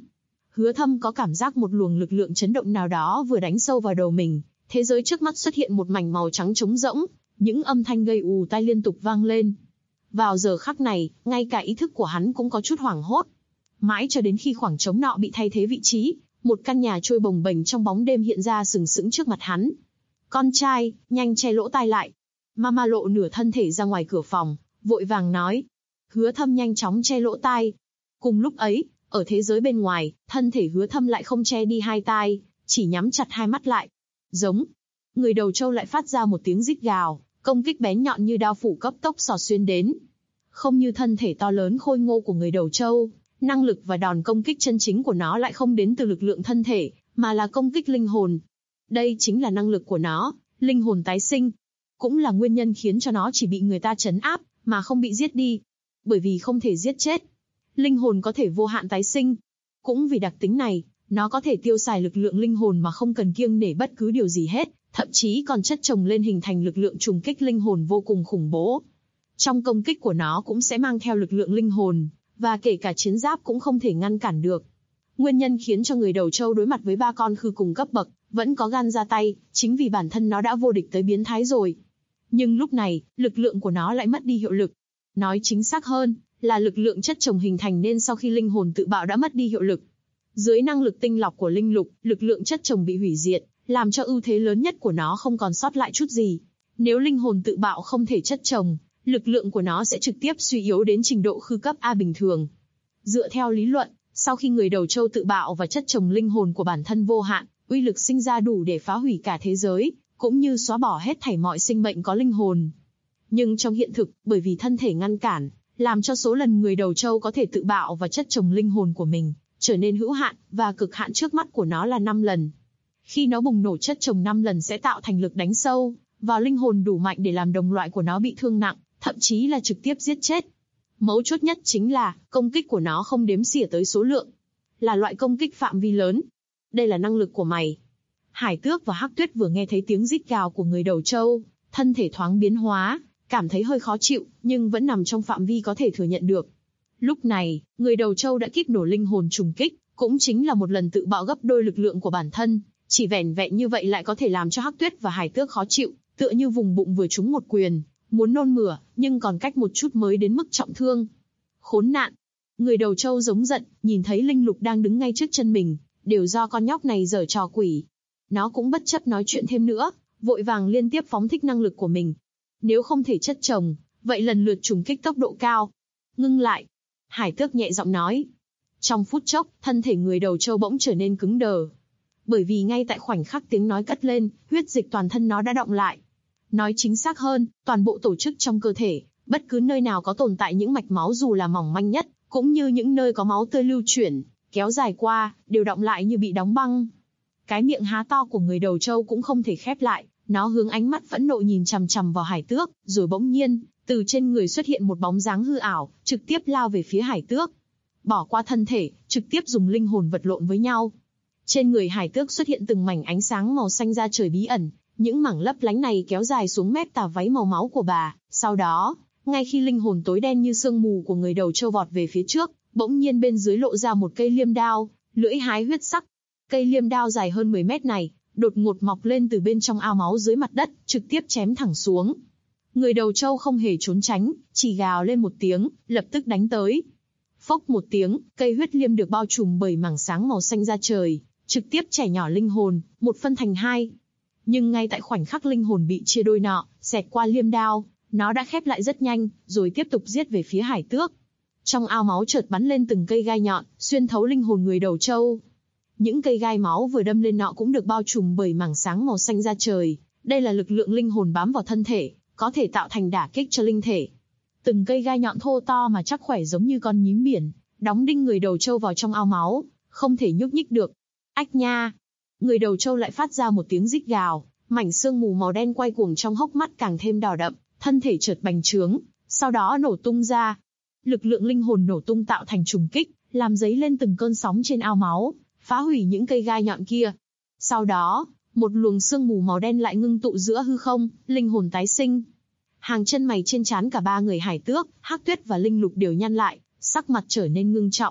Hứa Thâm có cảm giác một luồng lực lượng chấn động nào đó vừa đánh sâu vào đầu mình, thế giới trước mắt xuất hiện một mảnh màu trắng trống rỗng, những âm thanh gây ù tai liên tục vang lên. Vào giờ khắc này, ngay cả ý thức của hắn cũng có chút hoảng hốt. Mãi cho đến khi khoảng trống nọ bị thay thế vị trí, một căn nhà trôi bồng bềnh trong bóng đêm hiện ra sừng sững trước mặt hắn. Con trai, nhanh che lỗ tai lại. Mama lộ nửa thân thể ra ngoài cửa phòng, vội vàng nói. Hứa Thâm nhanh chóng che lỗ tai. Cùng lúc ấy, ở thế giới bên ngoài, thân thể Hứa Thâm lại không che đi hai tai, chỉ nhắm chặt hai mắt lại. Giống. Người đầu trâu lại phát ra một tiếng rít gào, công kích bén nhọn như đao phủ cấp tốc xỏ xuyên đến. Không như thân thể to lớn khôi ngô của người đầu trâu, năng lực và đòn công kích chân chính của nó lại không đến từ lực lượng thân thể, mà là công kích linh hồn. Đây chính là năng lực của nó, linh hồn tái sinh. Cũng là nguyên nhân khiến cho nó chỉ bị người ta trấn áp, mà không bị giết đi. Bởi vì không thể giết chết. Linh hồn có thể vô hạn tái sinh. Cũng vì đặc tính này, nó có thể tiêu xài lực lượng linh hồn mà không cần kiêng nể bất cứ điều gì hết, thậm chí còn chất chồng lên hình thành lực lượng trùng kích linh hồn vô cùng khủng bố. Trong công kích của nó cũng sẽ mang theo lực lượng linh hồn, và kể cả chiến giáp cũng không thể ngăn cản được. Nguyên nhân khiến cho người đầu trâu đối mặt với 3 con khư cùng cấp bậc, vẫn có gan ra tay, chính vì bản thân nó đã vô địch tới biến thái rồi. Nhưng lúc này, lực lượng của nó lại mất đi hiệu lực. Nói chính xác hơn, là lực lượng chất chồng hình thành nên sau khi linh hồn tự bạo đã mất đi hiệu lực. Dưới năng lực tinh lọc của linh lục, lực lượng chất chồng bị hủy diệt, làm cho ưu thế lớn nhất của nó không còn sót lại chút gì. Nếu linh hồn tự bạo không thể chất chồng, lực lượng của nó sẽ trực tiếp suy yếu đến trình độ khư cấp A bình thường. Dựa theo lý luận, sau khi người đầu trâu tự bạo và chất chồng linh hồn của bản thân vô hạn, uy lực sinh ra đủ để phá hủy cả thế giới, cũng như xóa bỏ hết thảy mọi sinh mệnh có linh hồn. Nhưng trong hiện thực, bởi vì thân thể ngăn cản, làm cho số lần người đầu trâu có thể tự bạo và chất chồng linh hồn của mình trở nên hữu hạn, và cực hạn trước mắt của nó là 5 lần. Khi nó bùng nổ chất chồng 5 lần sẽ tạo thành lực đánh sâu vào linh hồn đủ mạnh để làm đồng loại của nó bị thương nặng, thậm chí là trực tiếp giết chết. Mấu chốt nhất chính là, công kích của nó không đếm xỉa tới số lượng. Là loại công kích phạm vi lớn. Đây là năng lực của mày. Hải Tước và Hắc Tuyết vừa nghe thấy tiếng rít gào của người đầu trâu, thân thể thoáng biến hóa, cảm thấy hơi khó chịu, nhưng vẫn nằm trong phạm vi có thể thừa nhận được. Lúc này, người đầu trâu đã kích nổ linh hồn trùng kích, cũng chính là một lần tự bạo gấp đôi lực lượng của bản thân. Chỉ vẻn vẹn như vậy lại có thể làm cho Hắc Tuyết và Hải Tước khó chịu, tựa như vùng bụng vừa trúng một quyền, muốn nôn mửa, nhưng còn cách một chút mới đến mức trọng thương. Khốn nạn! Người đầu trâu giống giận, nhìn thấy linh lục đang đứng ngay trước chân mình, đều do con nhóc này giở trò quỷ. Nó cũng bất chấp nói chuyện thêm nữa, vội vàng liên tiếp phóng thích năng lực của mình. Nếu không thể chất chồng, vậy lần lượt trùng kích tốc độ cao. Ngưng lại. Hải Tước nhẹ giọng nói. Trong phút chốc, thân thể người đầu trâu bỗng trở nên cứng đờ. Bởi vì ngay tại khoảnh khắc tiếng nói cất lên, huyết dịch toàn thân nó đã đọng lại. Nói chính xác hơn, toàn bộ tổ chức trong cơ thể, bất cứ nơi nào có tồn tại những mạch máu dù là mỏng manh nhất, cũng như những nơi có máu tươi lưu chuyển, kéo dài qua, đều đọng lại như bị đóng băng. Cái miệng há to của người đầu trâu cũng không thể khép lại, nó hướng ánh mắt phẫn nộ nhìn chằm chằm vào Hải Tước, rồi bỗng nhiên, từ trên người xuất hiện một bóng dáng hư ảo, trực tiếp lao về phía Hải Tước. Bỏ qua thân thể, trực tiếp dùng linh hồn vật lộn với nhau. Trên người Hải Tước xuất hiện từng mảnh ánh sáng màu xanh da trời bí ẩn, những mảng lấp lánh này kéo dài xuống mép tà váy màu máu của bà. Sau đó, ngay khi linh hồn tối đen như sương mù của người đầu trâu vọt về phía trước, bỗng nhiên bên dưới lộ ra một cây liêm đao, lưỡi hái huyết sắc. Cây liêm đao dài hơn 10 mét này, đột ngột mọc lên từ bên trong ao máu dưới mặt đất, trực tiếp chém thẳng xuống. Người đầu trâu không hề trốn tránh, chỉ gào lên một tiếng, lập tức đánh tới. Phốc một tiếng, cây huyết liêm được bao trùm bởi mảng sáng màu xanh da trời, trực tiếp chẻ nhỏ linh hồn, một phân thành hai. Nhưng ngay tại khoảnh khắc linh hồn bị chia đôi nọ, xẹt qua liêm đao, nó đã khép lại rất nhanh, rồi tiếp tục giết về phía Hải Tước. Trong ao máu chợt bắn lên từng cây gai nhọn, xuyên thấu linh hồn người đầu trâu. Những cây gai máu vừa đâm lên nọ cũng được bao trùm bởi mảng sáng màu xanh da trời. Đây là lực lượng linh hồn bám vào thân thể, có thể tạo thành đả kích cho linh thể. Từng cây gai nhọn thô to mà chắc khỏe giống như con nhím biển, đóng đinh người đầu trâu vào trong ao máu, không thể nhúc nhích được. Ách nha! Người đầu trâu lại phát ra một tiếng rít gào, mảnh sương mù màu đen quay cuồng trong hốc mắt càng thêm đỏ đậm, thân thể chợt bành trướng, sau đó nổ tung ra. Lực lượng linh hồn nổ tung tạo thành trùng kích, làm dấy lên từng cơn sóng trên ao máu, phá hủy những cây gai nhọn kia. Sau đó, một luồng sương mù màu đen lại ngưng tụ giữa hư không, linh hồn tái sinh. Hàng chân mày trên trán cả ba người Hải Tước, Hắc Tuyết và Linh Lục đều nhăn lại, sắc mặt trở nên ngưng trọng.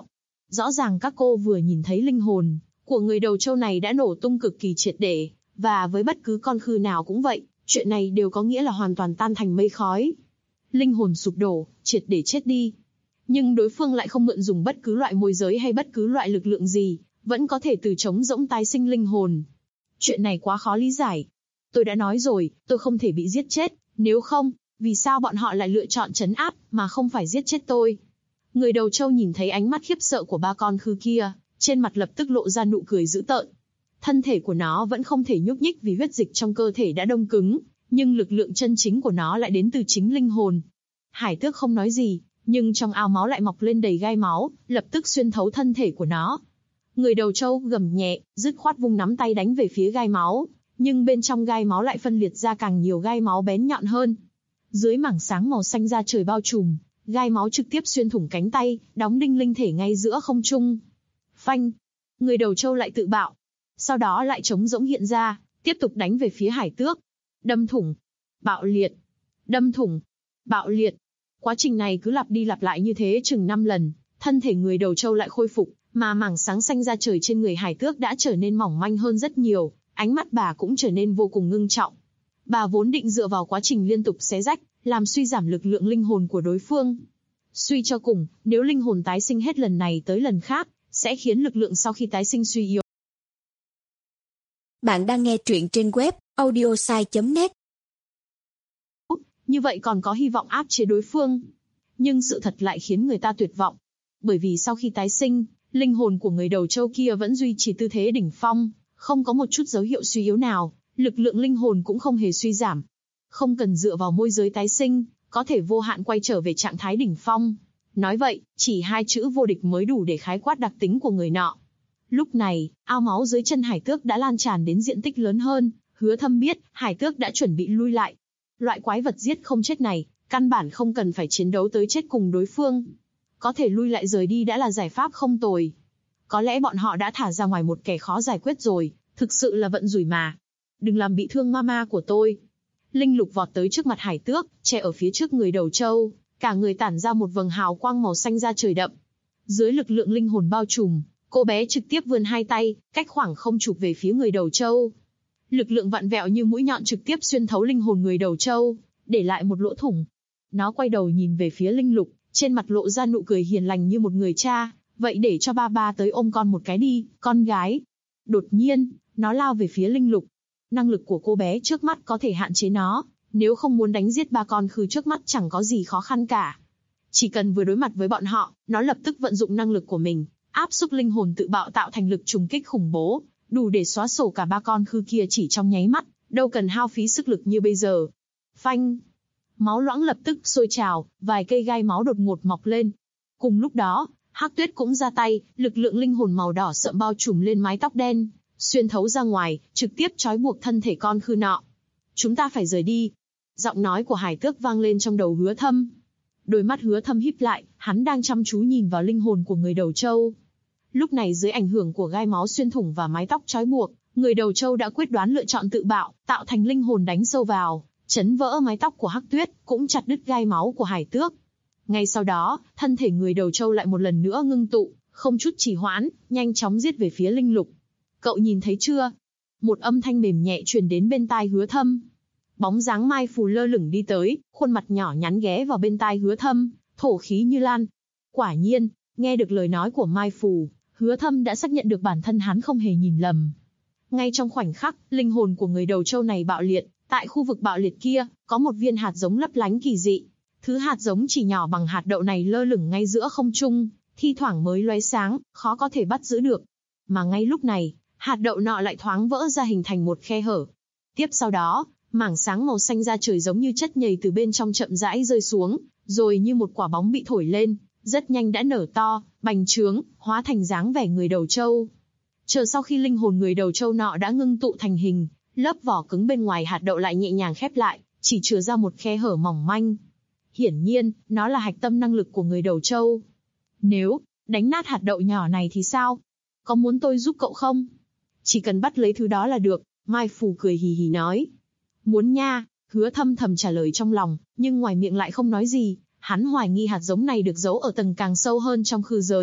Rõ ràng các cô vừa nhìn thấy linh hồn của người đầu trâu này đã nổ tung cực kỳ triệt để, và với bất cứ con khư nào cũng vậy, chuyện này đều có nghĩa là hoàn toàn tan thành mây khói. Linh hồn sụp đổ, triệt để chết đi. Nhưng đối phương lại không mượn dùng bất cứ loại môi giới hay bất cứ loại lực lượng gì, vẫn có thể từ trống rỗng tái sinh linh hồn. Chuyện này quá khó lý giải. Tôi đã nói rồi, tôi không thể bị giết chết, nếu không, vì sao bọn họ lại lựa chọn trấn áp, mà không phải giết chết tôi? Người đầu trâu nhìn thấy ánh mắt khiếp sợ của ba con khư kia, trên mặt lập tức lộ ra nụ cười dữ tợn. Thân thể của nó vẫn không thể nhúc nhích vì huyết dịch trong cơ thể đã đông cứng, nhưng lực lượng chân chính của nó lại đến từ chính linh hồn. Hải tước không nói gì, nhưng trong ao máu lại mọc lên đầy gai máu, lập tức xuyên thấu thân thể của nó. Người đầu trâu gầm nhẹ, dứt khoát vung nắm tay đánh về phía gai máu, nhưng bên trong gai máu lại phân liệt ra càng nhiều gai máu bén nhọn hơn. Dưới mảng sáng màu xanh da trời bao trùm, gai máu trực tiếp xuyên thủng cánh tay, đóng đinh linh thể ngay giữa không trung. Phanh! Người đầu trâu lại tự bạo. Sau đó lại trống rỗng hiện ra, tiếp tục đánh về phía hải tước. Đâm thủng, bạo liệt, đâm thủng, bạo liệt. Quá trình này cứ lặp đi lặp lại như thế chừng 5 lần, thân thể người đầu trâu lại khôi phục, mà mảng sáng xanh da trời trên người hải tước đã trở nên mỏng manh hơn rất nhiều, ánh mắt bà cũng trở nên vô cùng ngưng trọng. Bà vốn định dựa vào quá trình liên tục xé rách, làm suy giảm lực lượng linh hồn của đối phương. Suy cho cùng, nếu linh hồn tái sinh hết lần này tới lần khác, sẽ khiến lực lượng sau khi tái sinh suy yếu. Bạn đang nghe truyện trên web audiosai.net. Như vậy còn có hy vọng áp chế đối phương. Nhưng sự thật lại khiến người ta tuyệt vọng. Bởi vì sau khi tái sinh, linh hồn của người đầu trâu kia vẫn duy trì tư thế đỉnh phong, không có một chút dấu hiệu suy yếu nào, lực lượng linh hồn cũng không hề suy giảm. Không cần dựa vào môi giới tái sinh, có thể vô hạn quay trở về trạng thái đỉnh phong. Nói vậy, chỉ 2 chữ vô địch mới đủ để khái quát đặc tính của người nọ. Lúc này, ao máu dưới chân hải tước đã lan tràn đến diện tích lớn hơn, Hứa Thâm biết, hải tước đã chuẩn bị lui lại. Loại quái vật giết không chết này, căn bản không cần phải chiến đấu tới chết cùng đối phương. Có thể lui lại rời đi đã là giải pháp không tồi. Có lẽ bọn họ đã thả ra ngoài một kẻ khó giải quyết rồi, thực sự là vận rủi mà. Đừng làm bị thương mama của tôi. Linh Lục vọt tới trước mặt hải tước, che ở phía trước người đầu trâu, cả người tản ra một vầng hào quang màu xanh da trời đậm. Dưới lực lượng linh hồn bao trùm, cô bé trực tiếp vươn 2 tay, cách khoảng không chụp về phía người đầu trâu. Lực lượng vặn vẹo như mũi nhọn trực tiếp xuyên thấu linh hồn người đầu trâu, để lại một lỗ thủng. Nó quay đầu nhìn về phía Linh Lục, trên mặt lộ ra nụ cười hiền lành như một người cha. Vậy để cho ba tới ôm con một cái đi, con gái. Đột nhiên, nó lao về phía Linh Lục. Năng lực của cô bé trước mắt có thể hạn chế nó, nếu không muốn đánh giết 3 con khư trước mắt chẳng có gì khó khăn cả. Chỉ cần vừa đối mặt với bọn họ, nó lập tức vận dụng năng lực của mình, áp xúc linh hồn tự bạo tạo thành lực trùng kích khủng bố, đủ để xóa sổ cả 3 con khư kia chỉ trong nháy mắt, đâu cần hao phí sức lực như bây giờ. Phanh! Máu loãng lập tức sôi trào, vài cây gai máu đột ngột mọc lên. Cùng lúc đó, Hắc Tuyết cũng ra tay, lực lượng linh hồn màu đỏ sậm bao trùm lên mái tóc đen, xuyên thấu ra ngoài, trực tiếp trói buộc thân thể con khư nọ. Chúng ta phải rời đi. Giọng nói của hải tước vang lên trong đầu Hứa Thâm. Đôi mắt Hứa Thâm híp lại, hắn đang chăm chú nhìn vào linh hồn của người đầu trâu. Lúc này dưới ảnh hưởng của gai máu xuyên thủng và mái tóc trói buộc, người đầu trâu đã quyết đoán lựa chọn tự bạo, tạo thành linh hồn đánh sâu vào, chấn vỡ mái tóc của Hắc Tuyết, cũng chặt đứt gai máu của hải tước. Ngay sau đó, thân thể người đầu trâu lại một lần nữa ngưng tụ, không chút trì hoãn, nhanh chóng giết về phía Linh Lục. Cậu nhìn thấy chưa? Một âm thanh mềm nhẹ truyền đến bên tai Hứa Thâm. Bóng dáng Mai Phù lơ lửng đi tới, khuôn mặt nhỏ nhắn ghé vào bên tai Hứa Thâm, thổ khí như lan. Quả nhiên, nghe được lời nói của Mai Phù, Hứa Thâm đã xác nhận được bản thân hắn không hề nhìn lầm. Ngay trong khoảnh khắc, linh hồn của người đầu trâu này bạo liệt, tại khu vực bạo liệt kia, có một viên hạt giống lấp lánh kỳ dị. Thứ hạt giống chỉ nhỏ bằng hạt đậu này lơ lửng ngay giữa không trung, thi thoảng mới lóe sáng, khó có thể bắt giữ được. Mà ngay lúc này, hạt đậu nọ lại thoáng vỡ ra hình thành một khe hở. Tiếp sau đó, mảng sáng màu xanh da trời giống như chất nhầy từ bên trong chậm rãi rơi xuống, rồi như một quả bóng bị thổi lên, rất nhanh đã nở to, bành trướng, hóa thành dáng vẻ người đầu trâu. Chờ sau khi linh hồn người đầu trâu nọ đã ngưng tụ thành hình, lớp vỏ cứng bên ngoài hạt đậu lại nhẹ nhàng khép lại, chỉ chừa ra một khe hở mỏng manh. Hiển nhiên, nó là hạch tâm năng lực của người đầu trâu. Nếu đánh nát hạt đậu nhỏ này thì sao? Có muốn tôi giúp cậu không? Chỉ cần bắt lấy thứ đó là được, Mai Phù cười hì hì nói. Muốn nha, Hứa Thâm thầm trả lời trong lòng, nhưng ngoài miệng lại không nói gì. Hắn hoài nghi hạt giống này được giấu ở tầng càng sâu hơn trong khư giới,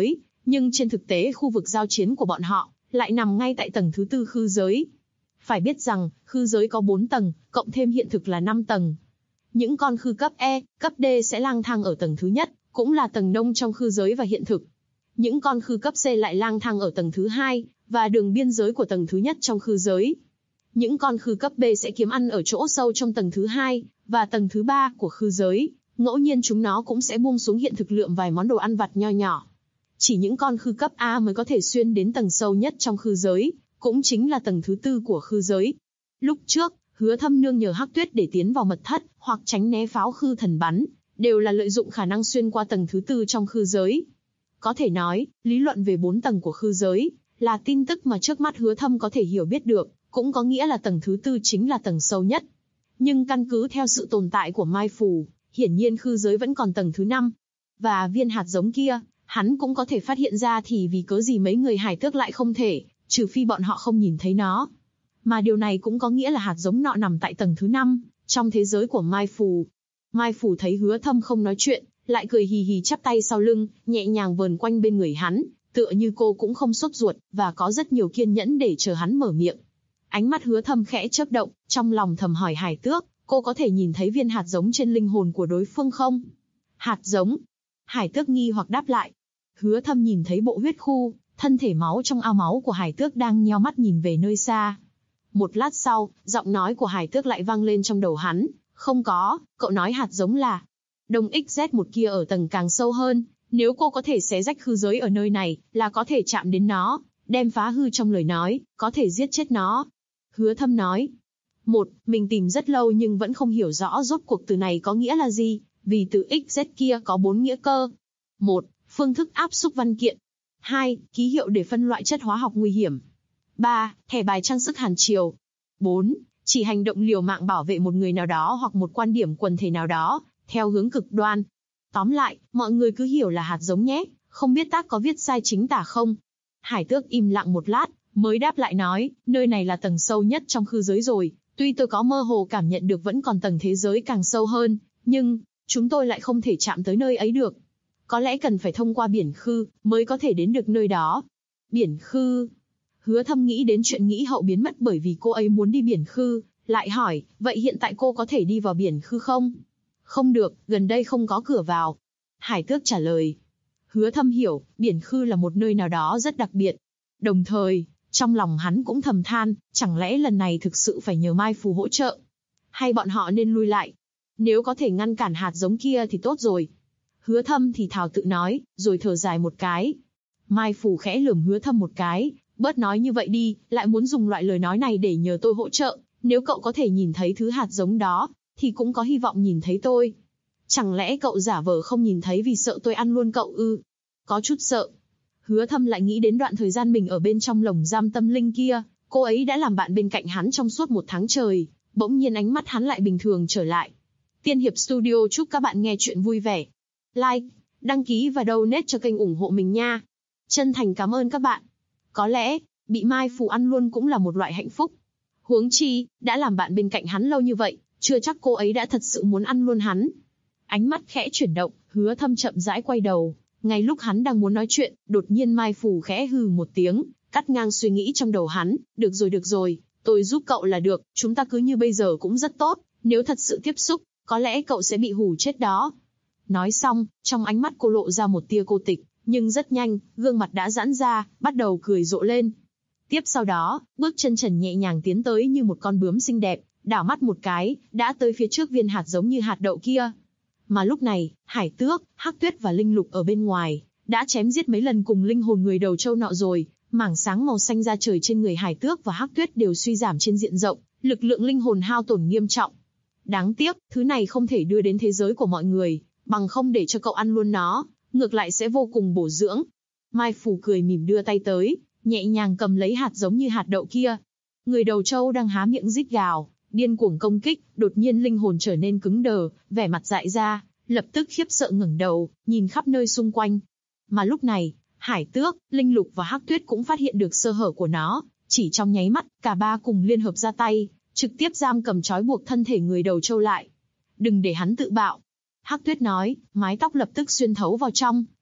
Nhưng trên thực tế khu vực giao chiến của bọn họ lại nằm ngay tại tầng thứ 4 khư giới. Phải biết rằng, khư giới có 4 tầng, cộng thêm hiện thực là 5 tầng. Những con khư cấp E, cấp D sẽ lang thang ở tầng thứ nhất, cũng là tầng đông trong khư giới và hiện thực. Những con khư cấp C lại lang thang ở tầng thứ 2, và đường biên giới của tầng thứ nhất trong khư giới. Những con khư cấp B sẽ kiếm ăn ở chỗ sâu trong tầng thứ 2, và tầng thứ 3 của khư giới. Ngẫu nhiên chúng nó cũng sẽ buông xuống hiện thực lượm vài món đồ ăn vặt nho nhỏ. Chỉ những con khư cấp A mới có thể xuyên đến tầng sâu nhất trong khư giới, cũng chính là tầng thứ 4 của khư giới. Lúc trước, Hứa Thâm nương nhờ Hắc Tuyết để tiến vào mật thất, hoặc tránh né pháo khư thần bắn, đều là lợi dụng khả năng xuyên qua tầng thứ 4 trong khư giới. Có thể nói, lý luận về 4 tầng của khư giới, là tin tức mà trước mắt Hứa Thâm có thể hiểu biết được, cũng có nghĩa là tầng thứ 4 chính là tầng sâu nhất. Nhưng căn cứ theo sự tồn tại của Mai Phù, hiển nhiên khư giới vẫn còn tầng thứ 5. Và viên hạt giống kia, hắn cũng có thể phát hiện ra thì vì cớ gì mấy người hải tước lại không thể, trừ phi bọn họ không nhìn thấy nó. Mà điều này cũng có nghĩa là hạt giống nọ nằm tại tầng thứ 5, trong thế giới của Mai Phù. Mai Phù thấy Hứa Thâm không nói chuyện, lại cười hì hì chắp tay sau lưng, nhẹ nhàng vờn quanh bên người hắn, tựa như cô cũng không sốt ruột, và có rất nhiều kiên nhẫn để chờ hắn mở miệng. Ánh mắt Hứa Thâm khẽ chớp động, trong lòng thầm hỏi hải tước, cô có thể nhìn thấy viên hạt giống trên linh hồn của đối phương không? Hạt giống? Hải tước nghi hoặc đáp lại. Hứa Thâm nhìn thấy bộ huyết khu, thân thể máu trong ao máu của hải tước đang nheo mắt nhìn về nơi xa. Một lát sau, giọng nói của hải tước lại vang lên trong đầu hắn. Không có, cậu nói hạt giống là Đông XZ1 kia ở tầng càng sâu hơn. Nếu cô có thể xé rách khư giới ở nơi này, là có thể chạm đến nó, đem phá hư trong lời nói, có thể giết chết nó. Hứa Thâm nói. Mình tìm rất lâu nhưng vẫn không hiểu rõ rốt cuộc từ này có nghĩa là gì, vì từ XZ kia có 4 nghĩa cơ. 1. Phương thức áp xúc văn kiện. 2. Ký hiệu để phân loại chất hóa học nguy hiểm. 3. Thẻ bài trang sức hàn triều. 4. Chỉ hành động liều mạng bảo vệ một người nào đó hoặc một quan điểm quần thể nào đó, theo hướng cực đoan. Tóm lại, mọi người cứ hiểu là hạt giống nhé, không biết tác có viết sai chính tả không? Hải tước im lặng một lát, mới đáp lại nói, nơi này là tầng sâu nhất trong khư giới rồi, tuy tôi có mơ hồ cảm nhận được vẫn còn tầng thế giới càng sâu hơn, nhưng, chúng tôi lại không thể chạm tới nơi ấy được. Có lẽ cần phải thông qua biển khư, mới có thể đến được nơi đó. Biển khư? Hứa Thâm nghĩ đến chuyện nghĩ hậu biến mất bởi vì cô ấy muốn đi biển khư, lại hỏi, vậy hiện tại cô có thể đi vào biển khư không? Không được, gần đây không có cửa vào. Hải tước trả lời. Hứa Thâm hiểu, biển khư là một nơi nào đó rất đặc biệt. Đồng thời, trong lòng hắn cũng thầm than, chẳng lẽ lần này thực sự phải nhờ Mai Phù hỗ trợ? Hay bọn họ nên lui lại? Nếu có thể ngăn cản hạt giống kia thì tốt rồi. Hứa Thâm thì thào tự nói, rồi thở dài một cái. Mai Phù khẽ lườm Hứa Thâm một cái, bớt nói như vậy đi, lại muốn dùng loại lời nói này để nhờ tôi hỗ trợ. Nếu cậu có thể nhìn thấy thứ hạt giống đó, thì cũng có hy vọng nhìn thấy tôi. Chẳng lẽ cậu giả vờ không nhìn thấy vì sợ tôi ăn luôn cậu ư? Có chút sợ. Hứa Thâm lại nghĩ đến đoạn thời gian mình ở bên trong lồng giam tâm linh kia, cô ấy đã làm bạn bên cạnh hắn trong suốt 1 tháng trời, bỗng nhiên ánh mắt hắn lại bình thường trở lại. Tiên Hiệp Studio chúc các bạn nghe chuyện vui vẻ. Like, đăng ký và donate cho kênh ủng hộ mình nha. Chân thành cảm ơn các bạn. Có lẽ, bị Mai Phù ăn luôn cũng là một loại hạnh phúc. Huống chi, đã làm bạn bên cạnh hắn lâu như vậy, chưa chắc cô ấy đã thật sự muốn ăn luôn hắn. Ánh mắt khẽ chuyển động, Hứa Thâm chậm rãi quay đầu. Ngay lúc hắn đang muốn nói chuyện, đột nhiên Mai Phù khẽ hừ một tiếng, cắt ngang suy nghĩ trong đầu hắn. Được rồi, tôi giúp cậu là được, chúng ta cứ như bây giờ cũng rất tốt. Nếu thật sự tiếp xúc, có lẽ cậu sẽ bị hù chết đó. Nói xong, trong ánh mắt cô lộ ra một tia cô tịch, nhưng rất nhanh, gương mặt đã giãn ra, bắt đầu cười rộ lên. Tiếp sau đó, bước chân trần nhẹ nhàng tiến tới như một con bướm xinh đẹp, đảo mắt một cái, đã tới phía trước viên hạt giống như hạt đậu kia. Mà lúc này, Hải Tước, Hắc Tuyết và Linh Lục ở bên ngoài, đã chém giết mấy lần cùng linh hồn người đầu trâu nọ rồi, mảng sáng màu xanh ra trời trên người Hải Tước và Hắc Tuyết đều suy giảm trên diện rộng, lực lượng linh hồn hao tổn nghiêm trọng. Đáng tiếc, thứ này không thể đưa đến thế giới của mọi người, bằng không để cho cậu ăn luôn nó, ngược lại sẽ vô cùng bổ dưỡng. Mai Phù cười mỉm đưa tay tới, nhẹ nhàng cầm lấy hạt giống như hạt đậu kia. Người đầu trâu đang há miệng rít gào, điên cuồng công kích, đột nhiên linh hồn trở nên cứng đờ, vẻ mặt dại ra, lập tức khiếp sợ ngẩng đầu, nhìn khắp nơi xung quanh. Mà lúc này, Hải Tước, Linh Lục và Hắc Tuyết cũng phát hiện được sơ hở của nó, chỉ trong nháy mắt, cả ba cùng liên hợp ra tay, trực tiếp giam cầm trói buộc thân thể người đầu trâu lại. Đừng để hắn tự bạo. Hắc Tuyết nói, mái tóc lập tức xuyên thấu vào trong,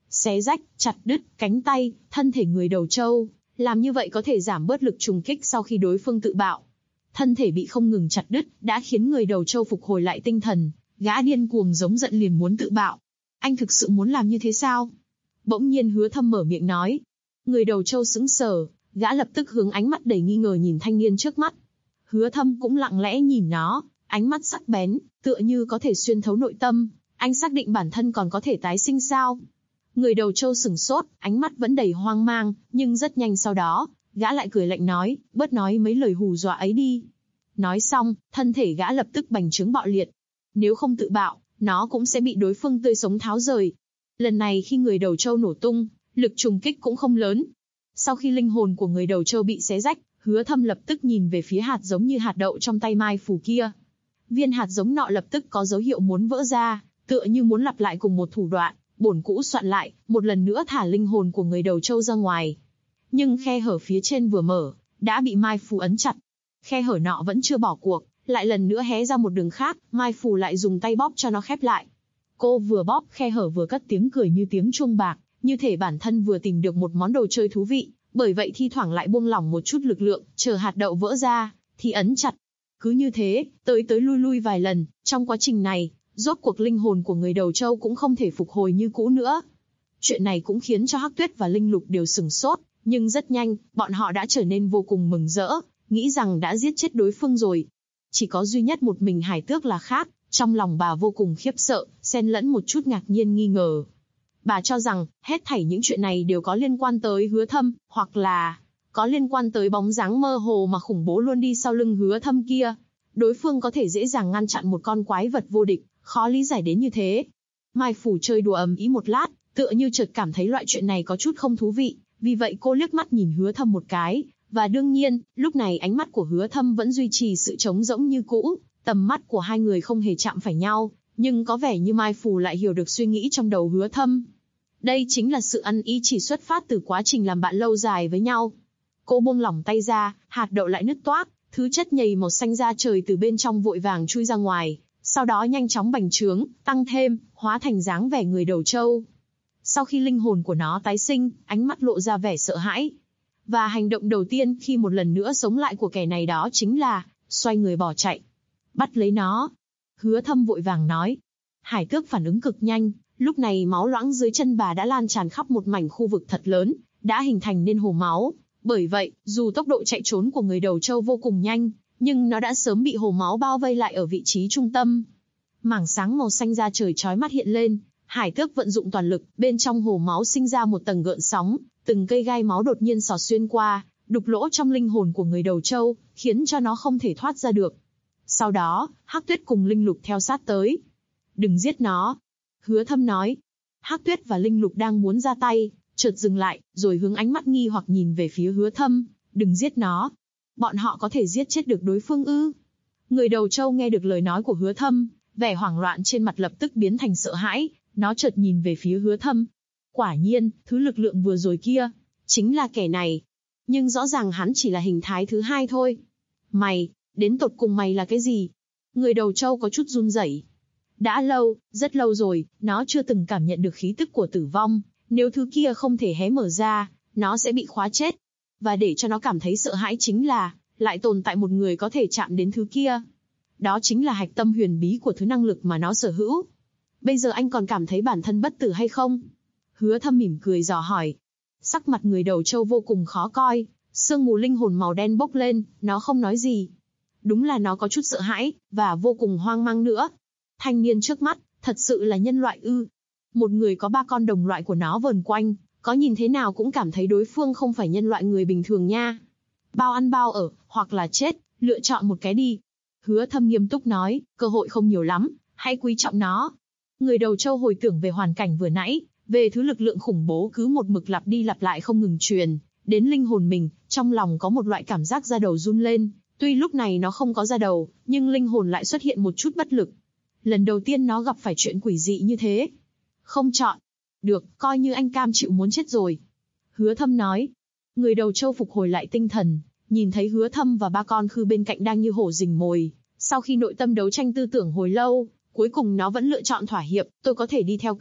xé rách, chặt đứt cánh tay, thân thể người đầu trâu. Làm như vậy có thể giảm bớt lực trùng kích sau khi đối phương tự bạo. Thân thể bị không ngừng chặt đứt đã khiến người đầu trâu phục hồi lại tinh thần, gã điên cuồng giống giận liền muốn tự bạo. Anh thực sự muốn làm như thế sao? Bỗng nhiên Hứa Thâm mở miệng nói. Người đầu trâu sững sờ, gã lập tức hướng ánh mắt đầy nghi ngờ nhìn thanh niên trước mắt. Hứa Thâm cũng lặng lẽ nhìn nó, ánh mắt sắc bén, tựa như có thể xuyên thấu nội tâm. Anh xác định bản thân còn có thể tái sinh sao? Người đầu trâu sửng sốt, ánh mắt vẫn đầy hoang mang, nhưng rất nhanh sau đó, gã lại cười lạnh nói, bớt nói mấy lời hù dọa ấy đi. Nói xong, thân thể gã lập tức bành trướng bạo liệt. Nếu không tự bạo, nó cũng sẽ bị đối phương tươi sống tháo rời. Lần này khi người đầu trâu nổ tung, lực trùng kích cũng không lớn. Sau khi linh hồn của người đầu trâu bị xé rách, Hứa Thâm lập tức nhìn về phía hạt giống như hạt đậu trong tay Mai Phù kia. Viên hạt giống nọ lập tức có dấu hiệu muốn vỡ ra, tựa như muốn lặp lại cùng một thủ đoạn, bổn cũ soạn lại, một lần nữa thả linh hồn của người đầu trâu ra ngoài. Nhưng khe hở phía trên vừa mở, đã bị Mai Phù ấn chặt. Khe hở nọ vẫn chưa bỏ cuộc, lại lần nữa hé ra một đường khác, Mai Phù lại dùng tay bóp cho nó khép lại. Cô vừa bóp khe hở vừa cất tiếng cười như tiếng chuông bạc, như thể bản thân vừa tìm được một món đồ chơi thú vị, bởi vậy thi thoảng lại buông lỏng một chút lực lượng, chờ hạt đậu vỡ ra, thì ấn chặt. Cứ như thế, tới lui lui vài lần, trong quá trình này, rốt cuộc linh hồn của người đầu trâu cũng không thể phục hồi như cũ nữa. Chuyện này cũng khiến cho Hắc Tuyết và Linh Lục đều sửng sốt, nhưng rất nhanh, bọn họ đã trở nên vô cùng mừng rỡ, nghĩ rằng đã giết chết đối phương rồi. Chỉ có duy nhất một mình Hải Tước là khác, trong lòng bà vô cùng khiếp sợ, xen lẫn một chút ngạc nhiên nghi ngờ. Bà cho rằng, hết thảy những chuyện này đều có liên quan tới Hứa Thâm, hoặc là có liên quan tới bóng dáng mơ hồ mà khủng bố luôn đi sau lưng Hứa Thâm kia. Đối phương có thể dễ dàng ngăn chặn một con quái vật vô địch, khó lý giải đến như thế. Mai Phủ chơi đùa ầm ĩ một lát, tựa như chợt cảm thấy loại chuyện này có chút không thú vị, vì vậy cô liếc mắt nhìn Hứa Thâm một cái, và đương nhiên, lúc này ánh mắt của Hứa Thâm vẫn duy trì sự trống rỗng như cũ, tầm mắt của hai người không hề chạm phải nhau, nhưng có vẻ như Mai Phủ lại hiểu được suy nghĩ trong đầu Hứa Thâm. Đây chính là sự ăn ý chỉ xuất phát từ quá trình làm bạn lâu dài với nhau. Cô buông lỏng tay ra, hạt đậu lại nứt toác, thứ chất nhầy màu xanh da trời từ bên trong vội vàng chui ra ngoài, sau đó nhanh chóng bành trướng, tăng thêm, hóa thành dáng vẻ người đầu trâu. Sau khi linh hồn của nó tái sinh, ánh mắt lộ ra vẻ sợ hãi. Và hành động đầu tiên khi một lần nữa sống lại của kẻ này đó chính là xoay người bỏ chạy. Bắt lấy nó. Hứa Thâm vội vàng nói. Hải Tước phản ứng cực nhanh, lúc này máu loãng dưới chân bà đã lan tràn khắp một mảnh khu vực thật lớn, đã hình thành nên hồ máu. Bởi vậy, dù tốc độ chạy trốn của người đầu trâu vô cùng nhanh, nhưng nó đã sớm bị hồ máu bao vây lại ở vị trí trung tâm. Mảng sáng màu xanh da trời chói mắt hiện lên, Hải Tước vận dụng toàn lực, bên trong hồ máu sinh ra một tầng gợn sóng, từng cây gai máu đột nhiên xỏ xuyên qua, đục lỗ trong linh hồn của người đầu trâu, khiến cho nó không thể thoát ra được. Sau đó, Hắc Tuyết cùng Linh Lục theo sát tới. Đừng giết nó. Hứa Thâm nói. Hắc Tuyết và Linh Lục đang muốn ra tay, chợt dừng lại, rồi hướng ánh mắt nghi hoặc nhìn về phía Hứa Thâm. Đừng giết nó. Bọn họ có thể giết chết được đối phương ư? Người đầu trâu nghe được lời nói của Hứa Thâm, vẻ hoảng loạn trên mặt lập tức biến thành sợ hãi, nó chợt nhìn về phía Hứa Thâm. Quả nhiên, thứ lực lượng vừa rồi kia, chính là kẻ này. Nhưng rõ ràng hắn chỉ là hình thái thứ hai thôi. Mày, đến tột cùng mày là cái gì? Người đầu trâu có chút run rẩy. Đã lâu, rất lâu rồi, nó chưa từng cảm nhận được khí tức của tử vong. Nếu thứ kia không thể hé mở ra, nó sẽ bị khóa chết. Và để cho nó cảm thấy sợ hãi chính là, lại tồn tại một người có thể chạm đến thứ kia. Đó chính là hạch tâm huyền bí của thứ năng lực mà nó sở hữu. Bây giờ anh còn cảm thấy bản thân bất tử hay không? Hứa Thâm mỉm cười dò hỏi. Sắc mặt người đầu trâu vô cùng khó coi, sương mù linh hồn màu đen bốc lên, nó không nói gì. Đúng là nó có chút sợ hãi, và vô cùng hoang mang nữa. Thanh niên trước mắt, thật sự là nhân loại ư? Một người có 3 con đồng loại của nó vờn quanh, có nhìn thế nào cũng cảm thấy đối phương không phải nhân loại người bình thường nha. Bao ăn bao ở, hoặc là chết, lựa chọn một cái đi. Hứa Thâm nghiêm túc nói, cơ hội không nhiều lắm, hãy quý trọng nó. Người đầu trâu hồi tưởng về hoàn cảnh vừa nãy, về thứ lực lượng khủng bố cứ một mực lặp đi lặp lại không ngừng truyền đến linh hồn mình, trong lòng có một loại cảm giác da đầu run lên. Tuy lúc này nó không có da đầu, nhưng linh hồn lại xuất hiện một chút bất lực. Lần đầu tiên nó gặp phải chuyện quỷ dị như thế. Không chọn. Được, coi như anh cam chịu muốn chết rồi. Hứa Thâm nói. Người đầu trâu phục hồi lại tinh thần, nhìn thấy Hứa Thâm và 3 con khư bên cạnh đang như hổ rình mồi. Sau khi nội tâm đấu tranh tư tưởng hồi lâu, cuối cùng nó vẫn lựa chọn thỏa hiệp. Tôi có thể đi theo cậu,